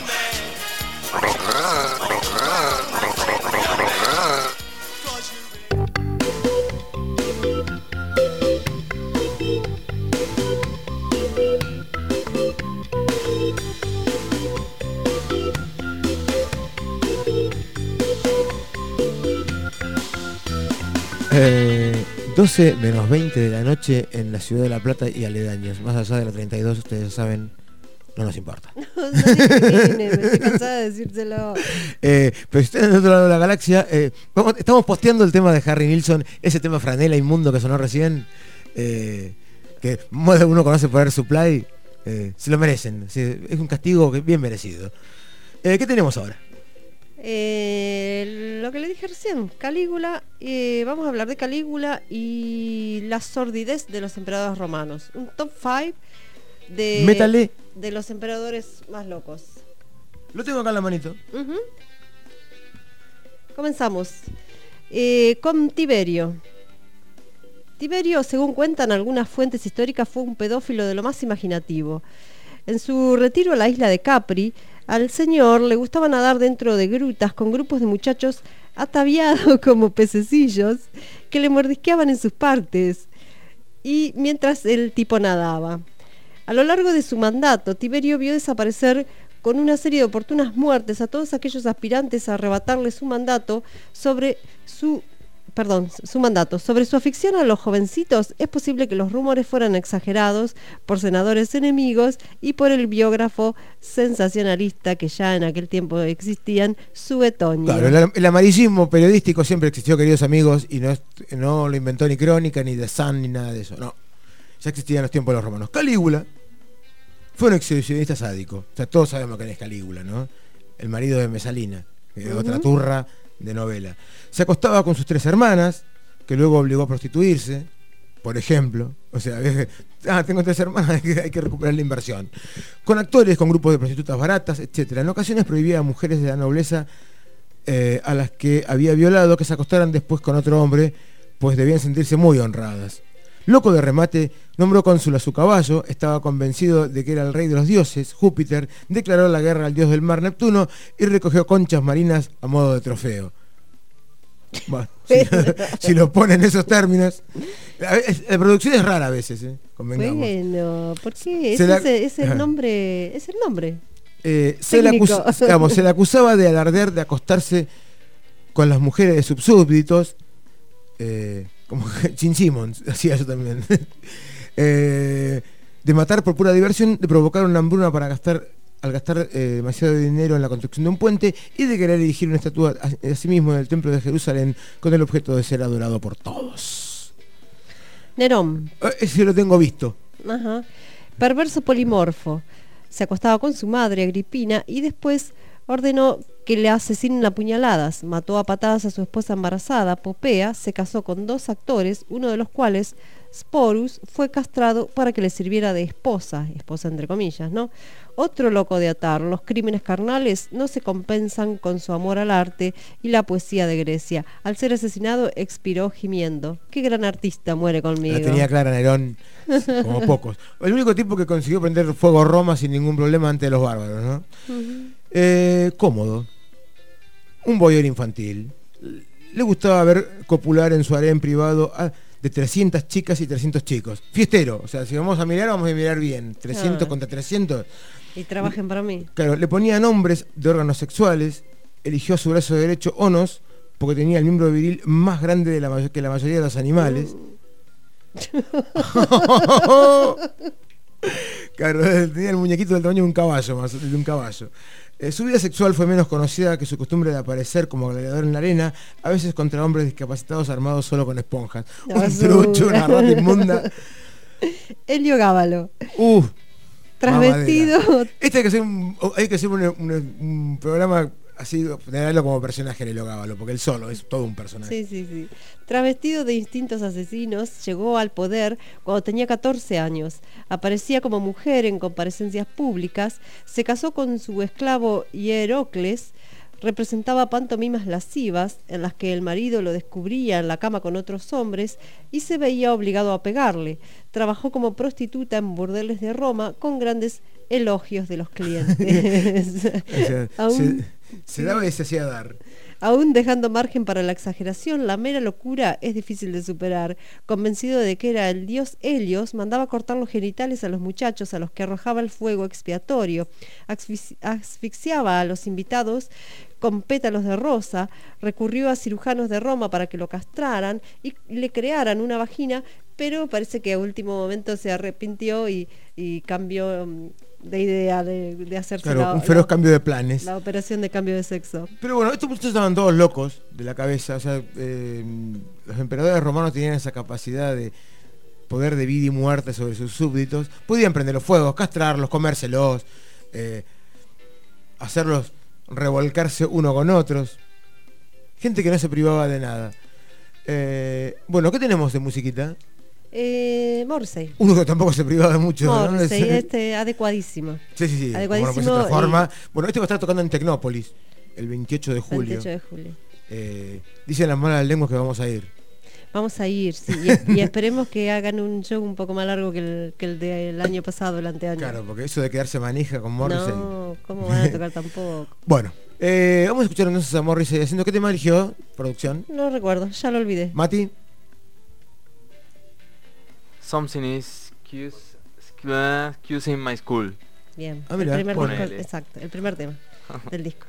Eh, doce menos veinte de la noche en la ciudad de La Plata y aledaños. Más allá de la treinta y dos, ustedes saben, no nos importa. No, no discrimine, me estoy cansada de decírselo. Eh, pero si están del otro lado de la galaxia, eh, vamos, estamos posteando el tema de Harry Nilsson, ese tema franela inmundo que sonó recién, eh, que más de uno conoce por Air Supply, eh, se lo merecen. Sí, es un castigo bien merecido. Eh, ¿Qué tenemos ahora? Eh, lo que le dije recién, Calígula. Eh, vamos a hablar de Calígula y la sordidez de los emperadores romanos. Un top cinco de, Métale. de los emperadores más locos. Lo tengo acá en la manito. Uh-huh. Comenzamos eh, con Tiberio. Tiberio, según cuentan algunas fuentes históricas, fue un pedófilo de lo más imaginativo. En su retiro a la isla de Capri, al señor le gustaba nadar dentro de grutas con grupos de muchachos ataviados como pececillos que le mordisqueaban en sus partes y mientras el tipo nadaba. A lo largo de su mandato, Tiberio vio desaparecer con una serie de oportunas muertes a todos aquellos aspirantes a arrebatarle su mandato sobre su Perdón, su mandato. Sobre su afición a los jovencitos, es posible que los rumores fueran exagerados por senadores enemigos y por el biógrafo sensacionalista que ya en aquel tiempo existían, Suetonio. Claro, el, el amarillismo periodístico siempre existió, queridos amigos, y no, es, no lo inventó ni Crónica, ni The Sun, ni nada de eso. No, ya existía en los tiempos de los romanos. Calígula fue un exhibicionista sádico. O sea, todos sabemos quién es Calígula, ¿no? El marido de Mesalina, que es uh-huh. otra turra de novela. Se acostaba con sus tres hermanas, que luego obligó a prostituirse, por ejemplo. O sea, ah, tengo tres hermanas, hay que, hay que recuperar la inversión. Con actores, con grupos de prostitutas baratas, etcétera. En ocasiones prohibía a mujeres de la nobleza eh, a las que había violado que se acostaran después con otro hombre, pues debían sentirse muy honradas. Loco de remate, nombró cónsul a su caballo, estaba convencido de que era el rey de los dioses, Júpiter, declaró la guerra al dios del mar, Neptuno, y recogió conchas marinas a modo de trofeo. Bueno, si, si lo ponen en esos términos, la, la producción es rara a veces, ¿eh? Convengamos. Bueno, ¿por qué? Es, la... es, es el nombre, es el nombre. Eh, se, le acus- digamos, se le acusaba de alardear, de acostarse con las mujeres de sus súbditos, eh, como Gene Simmons hacía eso también, eh, de matar por pura diversión, de provocar una hambruna para gastar al gastar eh, demasiado dinero en la construcción de un puente y de querer erigir una estatua a, a sí mismo en el templo de Jerusalén con el objeto de ser adorado por todos. Nerón. Eh, ese lo tengo visto. Ajá. Perverso polimorfo. Se acostaba con su madre, Agripina, y después ordenó que le asesinen a puñaladas. Mató a patadas a su esposa embarazada, Popea. Se casó con dos actores, uno de los cuales, Sporus, fue castrado para que le sirviera de esposa, esposa entre comillas, ¿no? Otro loco de atar. Los crímenes carnales no se compensan con su amor al arte y la poesía de Grecia. Al ser asesinado, expiró gimiendo. ¡Qué gran artista muere conmigo! La tenía clara Nerón, como pocos. El único tipo que consiguió prender fuego a Roma sin ningún problema ante los bárbaros, ¿no? Uh-huh. Eh, cómodo. Un voyeur infantil. Le gustaba ver copular en su harén privado a de trescientas chicas y trescientos chicos. Fiestero, o sea, si vamos a mirar, vamos a mirar bien. trescientos ah. contra trescientos. Y trabajen para mí. Claro, le ponía nombres de órganos sexuales, eligió a su brazo derecho Onos, porque tenía el miembro viril más grande de la, que la mayoría de los animales. Claro, tenía el muñequito del tamaño de un caballo, más de un caballo. Eh, su vida sexual fue menos conocida que su costumbre de aparecer como gladiador en la arena, a veces contra hombres discapacitados armados solo con esponjas. Un trucho, una rata inmunda. Helio Gábalo. Uh, Trasvestido. Este hay que hacer un, hay que hacer un, un, un programa así, tenerlo como personaje Helio Gábalo, porque él solo es todo un personaje. Sí, sí, sí. Travestido de instintos asesinos, llegó al poder cuando tenía catorce años. Aparecía como mujer en comparecencias públicas, se casó con su esclavo Hierocles, representaba pantomimas lascivas en las que el marido lo descubría en la cama con otros hombres y se veía obligado a pegarle. Trabajó como prostituta en burdeles de Roma con grandes elogios de los clientes. O sea, Aún, se, se daba y se hacía dar. Aún dejando margen para la exageración, la mera locura es difícil de superar. Convencido de que era el dios Helios, mandaba cortar los genitales a los muchachos a los que arrojaba el fuego expiatorio. Asfixi- asfixiaba a los invitados con pétalos de rosa, recurrió a cirujanos de Roma para que lo castraran y le crearan una vagina, pero parece que a último momento se arrepintió y, y cambió de idea de, de hacerse claro, la, un feroz la, cambio de planes. La operación de cambio de sexo. Pero bueno, estos muchachos estaban todos locos de la cabeza. O sea, eh, los emperadores romanos tenían esa capacidad de poder de vida y muerte sobre sus súbditos. Podían prender los fuegos, castrarlos, comérselos, eh, hacerlos revolcarse uno con otros. Gente que no se privaba de nada. Eh, bueno, ¿qué tenemos de musiquita? Eh, Morrissey. Uno que tampoco se privaba de mucho. Morrissey, ¿no? este, adecuadísimo. Sí, sí, sí. Adecuadísimo. Bueno, pues, forma. Y... bueno, este va a estar tocando en Tecnópolis el veintiocho de julio. veintiocho de julio. Eh, dicen las malas lenguas que vamos a ir. Vamos a ir, sí. Y, y esperemos que hagan un show un poco más largo que el, que el del año pasado, el anteaño. Claro, porque eso de quedarse manija con Morrissey. No, ¿cómo van a tocar tampoco? Bueno, eh, vamos a escuchar entonces a Morrissey haciendo. ¿Qué tema eligió? ¿Producción? No recuerdo, ya lo olvidé. ¿Mati? Something is Cues in my school. Bien, ah, mira, el primer ponele. disco, exacto, el primer tema del disco.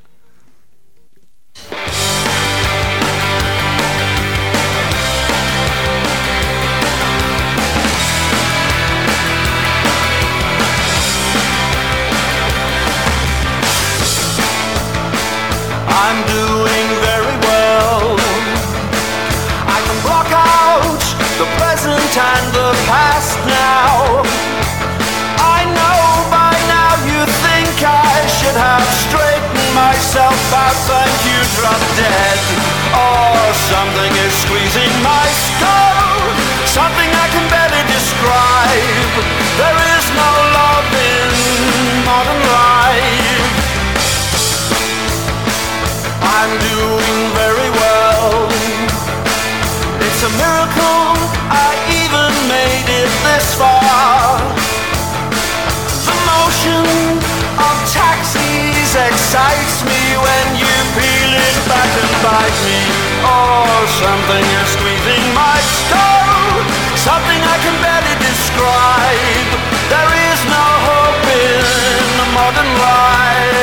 I'm doing very well. I can block out the present and the past now. I know by now you think I should have straightened myself out. Thank you, drop dead. Or something is squeezing my skull. Something I can better describe. There is no love in modern life. I'm doing very well. It's a miracle I even made it this far. The motion of taxis excites me when you peel it back and bite me. Oh, something is squeezing my skull. Something I can barely describe. There is no hope in modern life.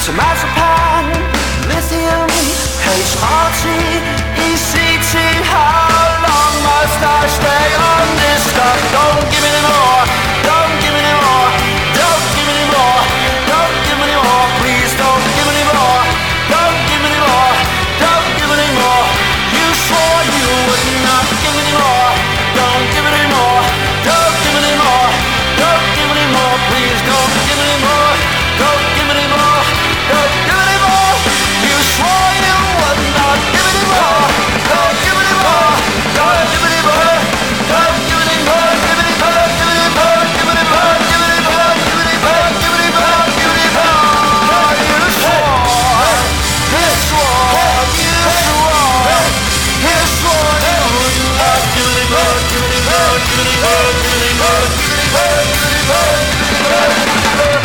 Diazepam, lithium, H R T, E C T. How long must I stay on this stuff? Don't give me any more, don't give me any more, don't give me any more, don't give me any more, please don't give me any more, don't give me any more, don't give me any more. You swore you would not give me any more, don't give me any more, don't give me any more, don't give me any more, please don't give me any more, don't give me any more, don't give me any more. You swore you would not give me any more, don't give me any more, don't give me any more, don't give me any more, give me any more, give me any more, give me any more, give me any more, give me any more, give me any more, give me any more. You swore, you swore, you swore, you swore you would not give me any more, give me any more, give me any more, give me any more, give me any more, give me any more, give me any more.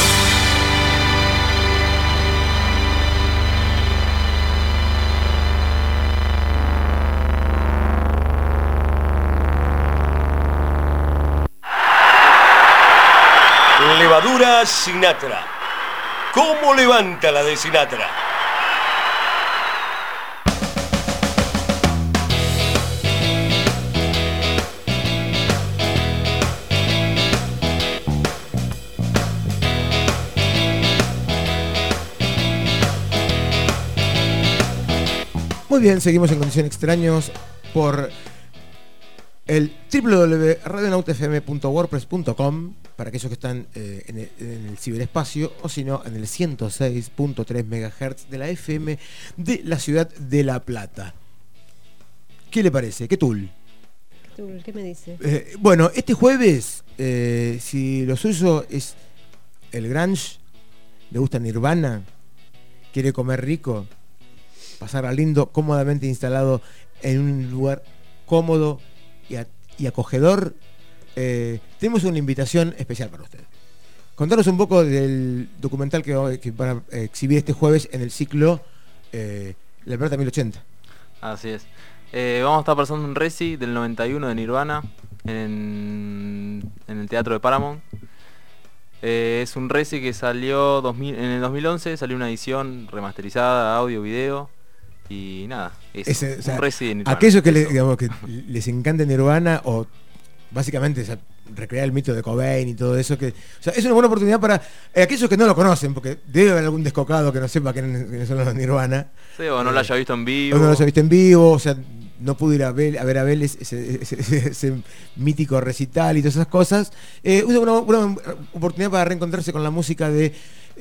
Levadura Sinatra. ¿Cómo levanta la de Sinatra? Muy bien, seguimos en Condición Extraños por el doble u doble u doble u punto radionauta f m punto wordpress punto com para aquellos que están eh, en, el, en el ciberespacio, o si no, en el ciento seis punto tres megahertz de la F M de la ciudad de La Plata. ¿Qué le parece? ¿Qué tool? ¿Qué me dice? Eh, bueno, este jueves, eh, si lo suyo es el grunge, le gusta Nirvana, quiere comer rico, pasarla lindo, cómodamente instalado en un lugar cómodo y, a, y acogedor, eh, tenemos una invitación especial para usted. Contanos un poco del documental que, que van a exhibir este jueves en el ciclo eh, La Plata mil ochenta. Así es. Eh, vamos a estar pasando un reci del noventa y uno de Nirvana en, en el Teatro de Paramount. Eh, es un reci que salió dos mil, en el dos mil once, salió una edición remasterizada, audio, video. Y nada, es Ese, o sea, un reci de Nirvana. Aquellos que, le, digamos, que les encanta Nirvana, o básicamente, o sea, recrear el mito de Cobain y todo eso, que, o sea, es una buena oportunidad para eh, aquellos que no lo conocen, porque debe haber algún descocado que no sepa quiénes son los Nirvana. Sí, o no eh, lo haya visto en vivo. O no lo haya visto en vivo, o sea, no pude ir a ver a ver a Vélez ese, ese, ese, ese mítico recital y todas esas cosas. Eh, una, una, una oportunidad para reencontrarse con la música de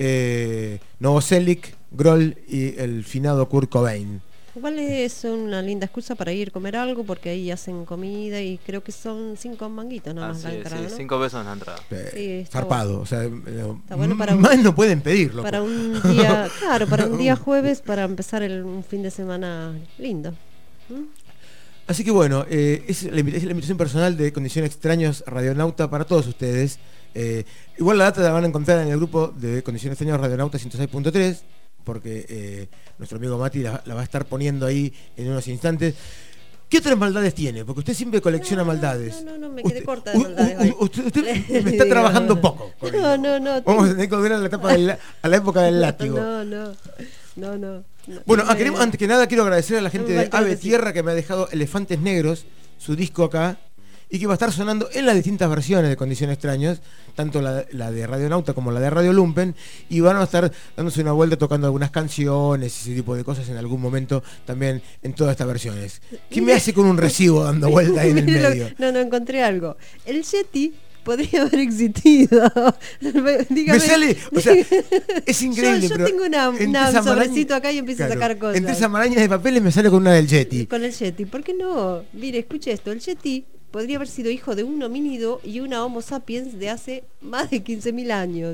eh, Novoselic, Grohl y el finado Kurt Cobain. Igual es una linda excusa para ir a comer algo, porque ahí hacen comida y creo que son cinco manguitos nada ah, más sí, la entrada, sí, ¿no? cinco pesos en la entrada. Eh, sí, zarpado, bueno. O sea, está bueno para más un, no pueden pedirlo. Para un día, claro, para un día jueves, para empezar el, un fin de semana lindo. ¿Mm? Así que bueno, eh, es, la, es la invitación personal de Condición Extraños Radionauta para todos ustedes. Eh, igual la data la van a encontrar en el grupo de Condición Extraños Radionauta ciento seis punto tres, porque eh, nuestro amigo Mati la, la va a estar poniendo ahí en unos instantes. ¿Qué otras maldades tiene? Porque usted siempre colecciona no, maldades. No, no, no, me quedé usted, corta de maldades. U, u, usted, usted me está trabajando poco. No, no, no. Vamos a tener que volver a la, etapa del, a la época del látigo. No, no, no, no. no bueno, me... queremos, antes que nada quiero agradecer a la gente de Ave Tierra que me ha dejado Elefantes Negros, su disco acá, y que va a estar sonando en las distintas versiones de Condición Extraños, tanto la, la de Radionauta como la de Radio Lumpen, y van a estar dándose una vuelta tocando algunas canciones y ese tipo de cosas en algún momento también en todas estas versiones. ¿Qué me hace con un recibo dando vuelta ahí en el medio? No, no, encontré algo. El Yeti podría haber existido. Dígame. Me sale, o sea, es increíble. Yo, yo pero tengo una, una un sobrecito acá y empiezo claro, a sacar cosas. Entre esas marañas de papeles me sale con una del Yeti. Con el Yeti, ¿por qué no? Mire, escuche esto, el Yeti podría haber sido hijo de un homínido y una Homo sapiens de hace más de quince mil años.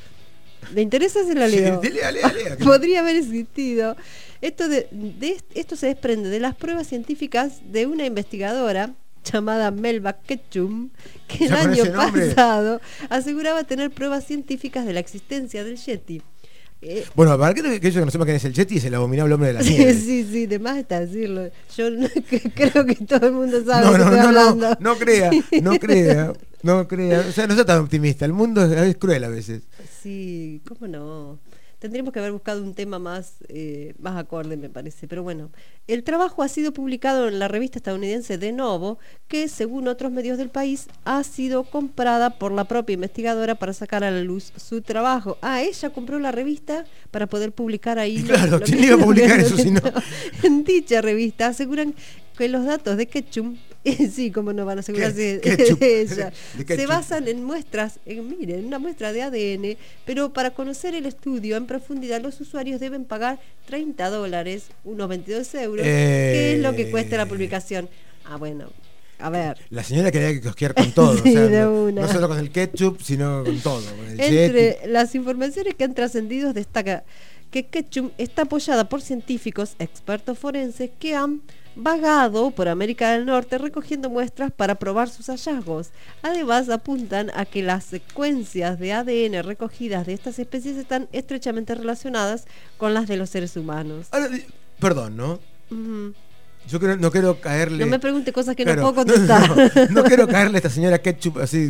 ¿Le interesa? Se la leo. Sí, lea, lea, lea. Podría haber existido. Esto, de, de, esto se desprende de las pruebas científicas de una investigadora llamada Melba Ketchum, que el año pasado aseguraba tener pruebas científicas de la existencia del Yeti. Eh, bueno, para que aquellos que no sepan quién es el Yeti, es el abominable hombre de la nieve. Sí, sí, de más está decirlo. Yo no, que, creo que todo el mundo sabe no, de no, qué estoy no, hablando. No, no crea, no crea, no crea. O sea, no sea tan optimista. El mundo es, es cruel a veces. Sí, cómo no. Tendríamos que haber buscado un tema más, eh, más acorde, me parece. Pero bueno, el trabajo ha sido publicado en la revista estadounidense De Novo, que según otros medios del país ha sido comprada por la propia investigadora para sacar a la luz su trabajo. Ah, ella compró la revista para poder publicar ahí. Claro, lo, lo ¿quién que, iba a publicar eso si no? En dicha revista aseguran que los datos de Ketchum, sí, cómo no van a asegurarse ¿Qué? de, Ketchup. de ella, De se ketchup. basan en muestras, en, miren, una muestra de A D N, pero para conocer el estudio en profundidad los usuarios deben pagar treinta dólares, unos veintidós euros, Eh. que es lo que cuesta la publicación. Ah, bueno, a ver. La señora quería que cosquear con todo, Sí, o sea, de no, una. no solo con el ketchup, sino con todo. Con el Entre Yeti. las informaciones que han trascendido destaca que Ketchum está apoyada por científicos expertos forenses que han vagado por América del Norte recogiendo muestras para probar sus hallazgos. Además, apuntan a que las secuencias de A D N recogidas de estas especies están estrechamente relacionadas con las de los seres humanos. Ahora, di- perdón, ¿no? Ujú. Yo creo, no quiero caerle... No me pregunte cosas que Claro, no puedo contestar. No, no, no quiero caerle a esta señora Ketchup así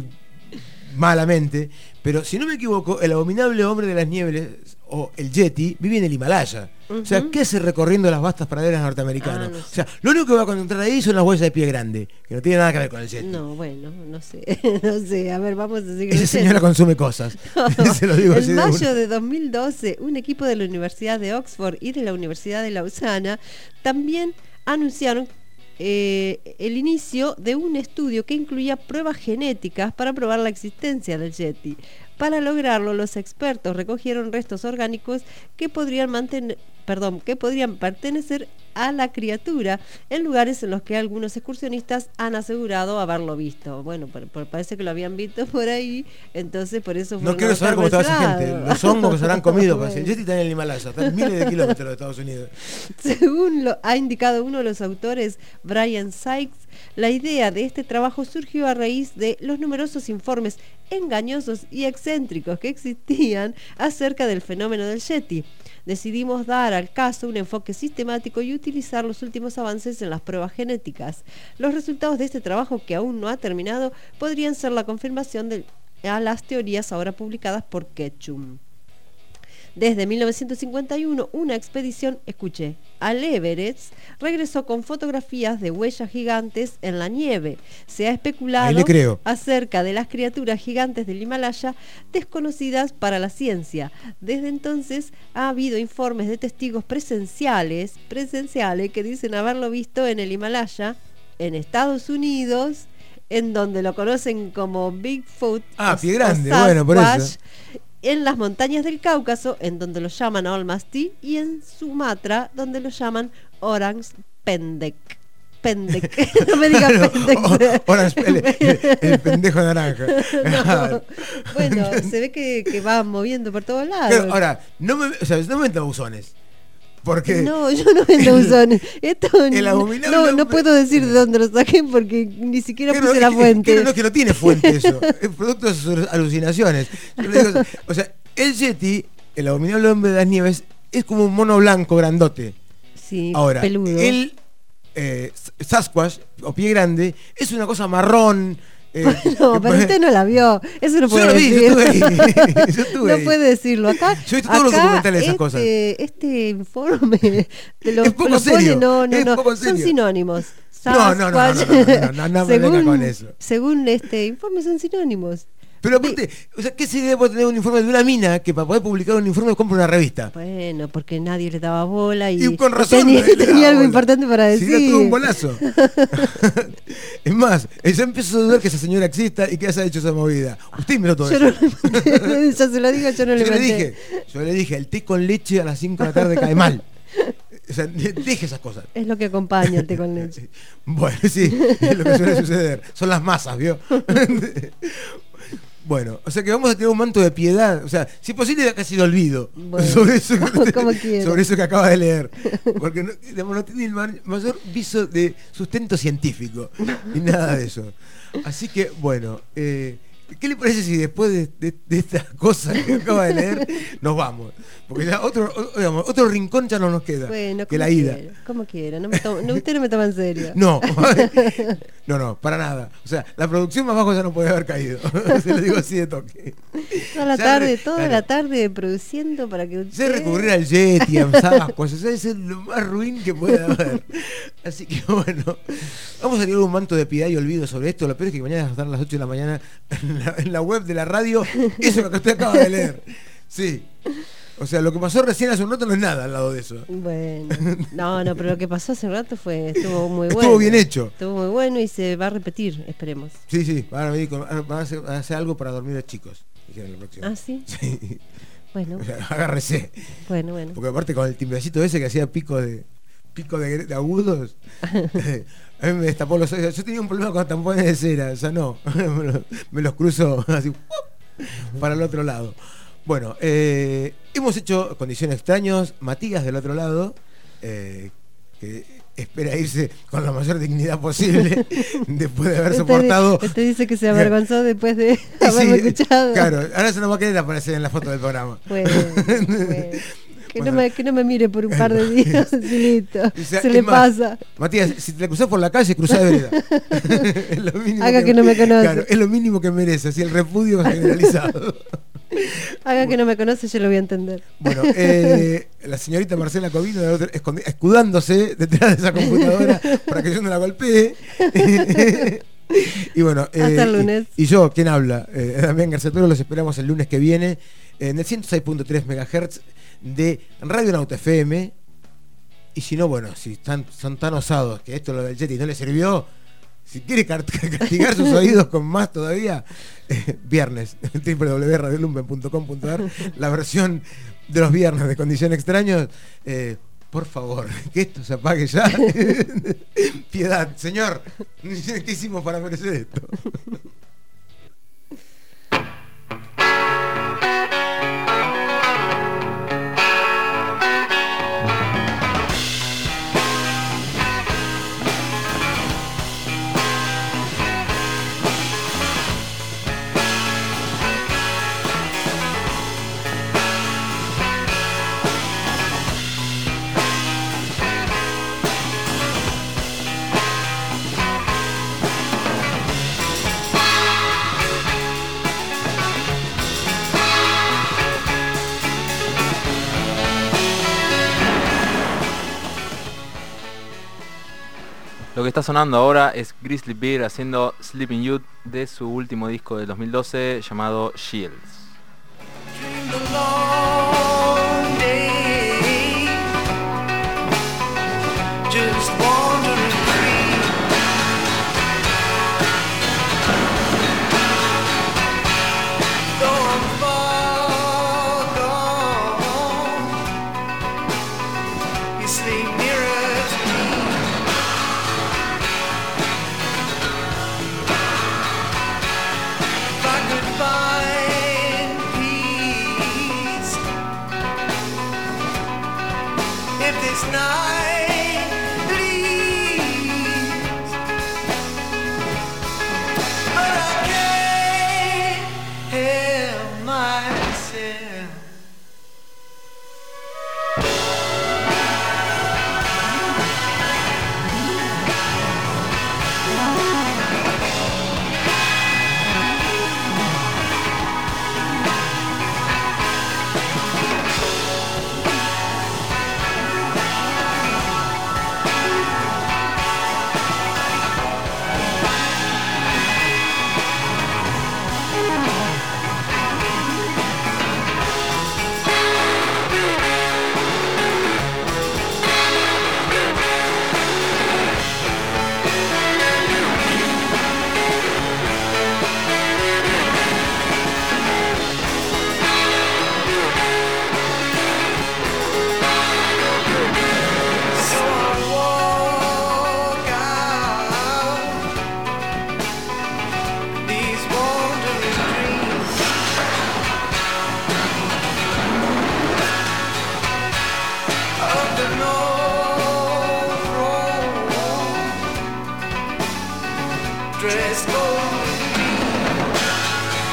malamente, pero si no me equivoco, el abominable hombre de las nieves o el Yeti vive en el Himalaya. O sea, Ujú. ¿qué hace recorriendo las vastas praderas norteamericanas? Ah, no sé. O sea, lo único que va a encontrar ahí son las huellas de pie grande, que no tiene nada que ver con el Yeti. No, bueno, no sé, no sé, a ver, vamos a seguir. Esa leyendo. señora consume cosas. Se lo digo así En de mayo una. de dos mil doce, un equipo de la Universidad de Oxford y de la Universidad de Lausana también anunciaron eh, el inicio de un estudio que incluía pruebas genéticas para probar la existencia del Yeti. Para lograrlo, los expertos recogieron restos orgánicos que podrían mantener, perdón, que podrían pertenecer a la criatura en lugares en los que algunos excursionistas han asegurado haberlo visto. Bueno, por- por- parece que lo habían visto por ahí, entonces por eso No fueron quiero a saber cómo buscar estaba por esa ese gente. lado. Los hongos que se habrán comido. Porque Bueno. el Yeti está en el Himalaya, está en miles de kilómetros de Estados Unidos. Según lo ha indicado uno de los autores, Brian Sykes, la idea de este trabajo surgió a raíz de los numerosos informes engañosos y excéntricos que existían acerca del fenómeno del Yeti. Decidimos dar al caso un enfoque sistemático y utilizar los últimos avances en las pruebas genéticas. Los resultados de este trabajo, que aún no ha terminado, podrían ser la confirmación de a las teorías ahora publicadas por Ketchum. Desde mil novecientos cincuenta y uno, una expedición, escuché, al Everest, regresó con fotografías de huellas gigantes en la nieve. Se ha Ahí especulado le creo. acerca de las criaturas gigantes del Himalaya desconocidas para la ciencia. Desde entonces ha habido informes de testigos presenciales, presenciales que dicen haberlo visto en el Himalaya, en Estados Unidos, en donde lo conocen como Bigfoot. Ah, o- pie o grande, bueno, por Sasquatch, eso. en las montañas del Cáucaso, en donde lo llaman Almaty, y en Sumatra, donde lo llaman Orange Pendek. Pendek. No me digas Claro, Pendek. o- Orange, el, el- el pendejo naranja. No. Bueno, se ve que, que va moviendo por todos lados. Claro, ahora, no me, o sea, no me metan buzones. Porque No, yo no vendo buzones. Esto El no, abominable no, hombre- puedo decir de dónde lo saqué porque ni siquiera que puse no, la que- fuente. que no, que no tiene fuente eso. Es producto de sus alucinaciones. Yo le digo, o sea, el Yeti, el abominable hombre de las nieves, es como un mono blanco grandote. Sí, Ahora, peludo. el eh, Sasquatch, o pie grande, es una cosa marrón. eh, No, que pero puede- usted no la vio. Eso no Yo puede lo vi, yo decir. estuve ahí. Yo estuve No ahí. puede decirlo. Acá, Yo he visto todos los acá documentales de esas este, cosas. Este informe te lo, Es poco lo pone, serio, no, no, es no. poco Son serio. sinónimos. No, no, no, no, no, no, no, no, no me venga con eso. Según este informe son sinónimos. Pero aparte, o sea, ¿qué se debe tener un informe de una mina que para poder publicar un informe compra una revista? Bueno, porque nadie le daba bola y, Y con razón tenía, le daba tenía algo bola. importante para Si decir. no, tuvo un golazo. Es más, yo empiezo a dudar que esa señora exista y que haya hecho esa movida. Usted inventó todo Yo eso. no, ya se lo digo, yo no le Yo le inventé. dije, yo le dije, el té con leche a las cinco de la tarde cae mal. O sea, deje esas cosas. Es lo que acompaña el té con leche. Bueno, sí, es lo que suele suceder. Son las masas, ¿vio? Bueno, o sea que vamos a tener un manto de piedad. O sea, si es posible, casi de olvido. Bueno, sobre, eso, como quiera. sobre eso que acaba de leer. Porque no, digamos, no tiene el ma- mayor viso de sustento científico. Y nada de eso. Así que, bueno, eh, ¿Qué le parece si después de, de, de esta cosa que acaba de leer nos vamos? Porque ya otro, o, digamos, otro rincón ya no nos queda bueno, que la ida. Quiera, como quiera, no me tomo, no, usted no me toma en serio. No, no, no, para nada. O sea, la producción más bajo ya no puede haber caído. Se lo digo así de toque. Toda la ya tarde, re, toda claro. la tarde produciendo para que usted... Se recurrir al Yeti, a Zascos, o sea, eso es lo más ruin que puede haber. Así que bueno, vamos a tirar un manto de piedad y olvido sobre esto. Lo peor es que mañana estar a las ocho de la mañana en la, en la web de la radio, eso que usted acaba de leer. Sí. O sea, lo que pasó recién hace un rato no es nada al lado de eso. Bueno, no, no, pero lo que pasó hace un rato fue, estuvo muy bueno. Estuvo bien hecho. Estuvo muy bueno y se va a repetir, esperemos. Sí, sí, van a, venir con, van a, hacer, van a hacer algo para dormir a chicos, dijeron la próxima. ¿Ah, sí? Sí. Bueno. O sea, agárrese. Bueno, bueno. Porque aparte con el timbrecito ese que hacía pico de pico de, de agudos, a mí me destapó los ojos. Yo tenía un problema con tampones de cera, o sea, no. Me los cruzo así para el otro lado. Bueno, eh, hemos hecho Condiciones Extraños, Matías del otro lado, eh, que espera irse con la mayor dignidad posible después de haber Usted soportado. Usted dice que se avergonzó después de haberme sí, escuchado. Claro, ahora se nos va a querer aparecer en la foto del programa. Bueno, bueno. Que, Bueno. no me, que no me mire por un par de días y listo. O sea, se le más, pasa. Matías, si te la cruzás por la calle, cruzá de vereda. Es lo mínimo Haga que no me conoce. Claro, es lo mínimo que merece, así el repudio generalizado. Haga que no me conoce, yo lo voy a entender. Bueno, eh, la señorita Marcela Covino escondi- escudándose detrás de esa computadora para que yo no la golpee. Y bueno, eh, hasta el lunes. Y, y yo, ¿quién habla? Eh, Damián Garceturo, los esperamos el lunes que viene en el ciento seis punto tres megahertz de Radio Nauta F M. Y si no, bueno, si están, son tan osados que esto lo del Yeti no les sirvió, si quiere castigar sus oídos con más todavía, eh, viernes, doble u doble u doble u punto radiolumpen punto com punto a r, la versión de los viernes de Condiciones Extraños. Eh, por favor, que esto se apague ya. Piedad, señor, ¿qué hicimos para merecer esto? Lo que está sonando ahora es Grizzly Bear haciendo Sleeping Youth de su último disco del dos mil doce llamado Shields. Dress gold.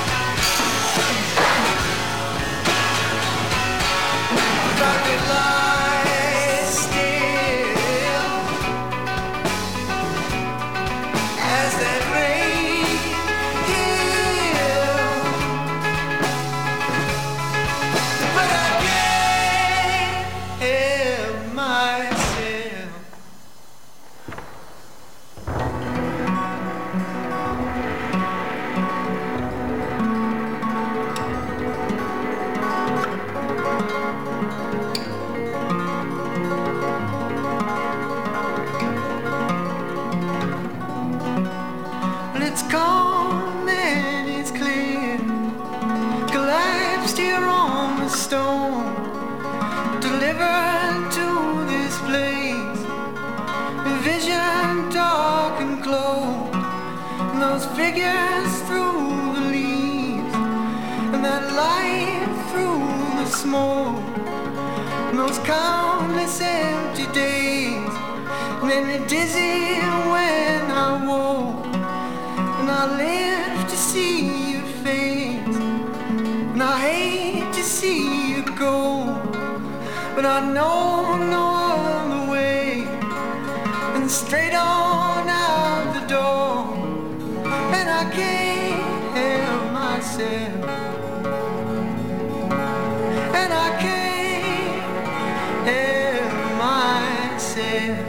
delivered to this place. A vision dark and close, and those figures through the leaves, and that light through the smoke, and those countless empty days. And then me dizzy when I woke, and I live to see your face, and I hate to see you go, but I know no other way, and straight on out the door, and I can't help myself, and I can't help myself.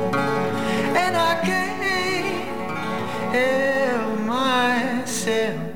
And I can't help myself.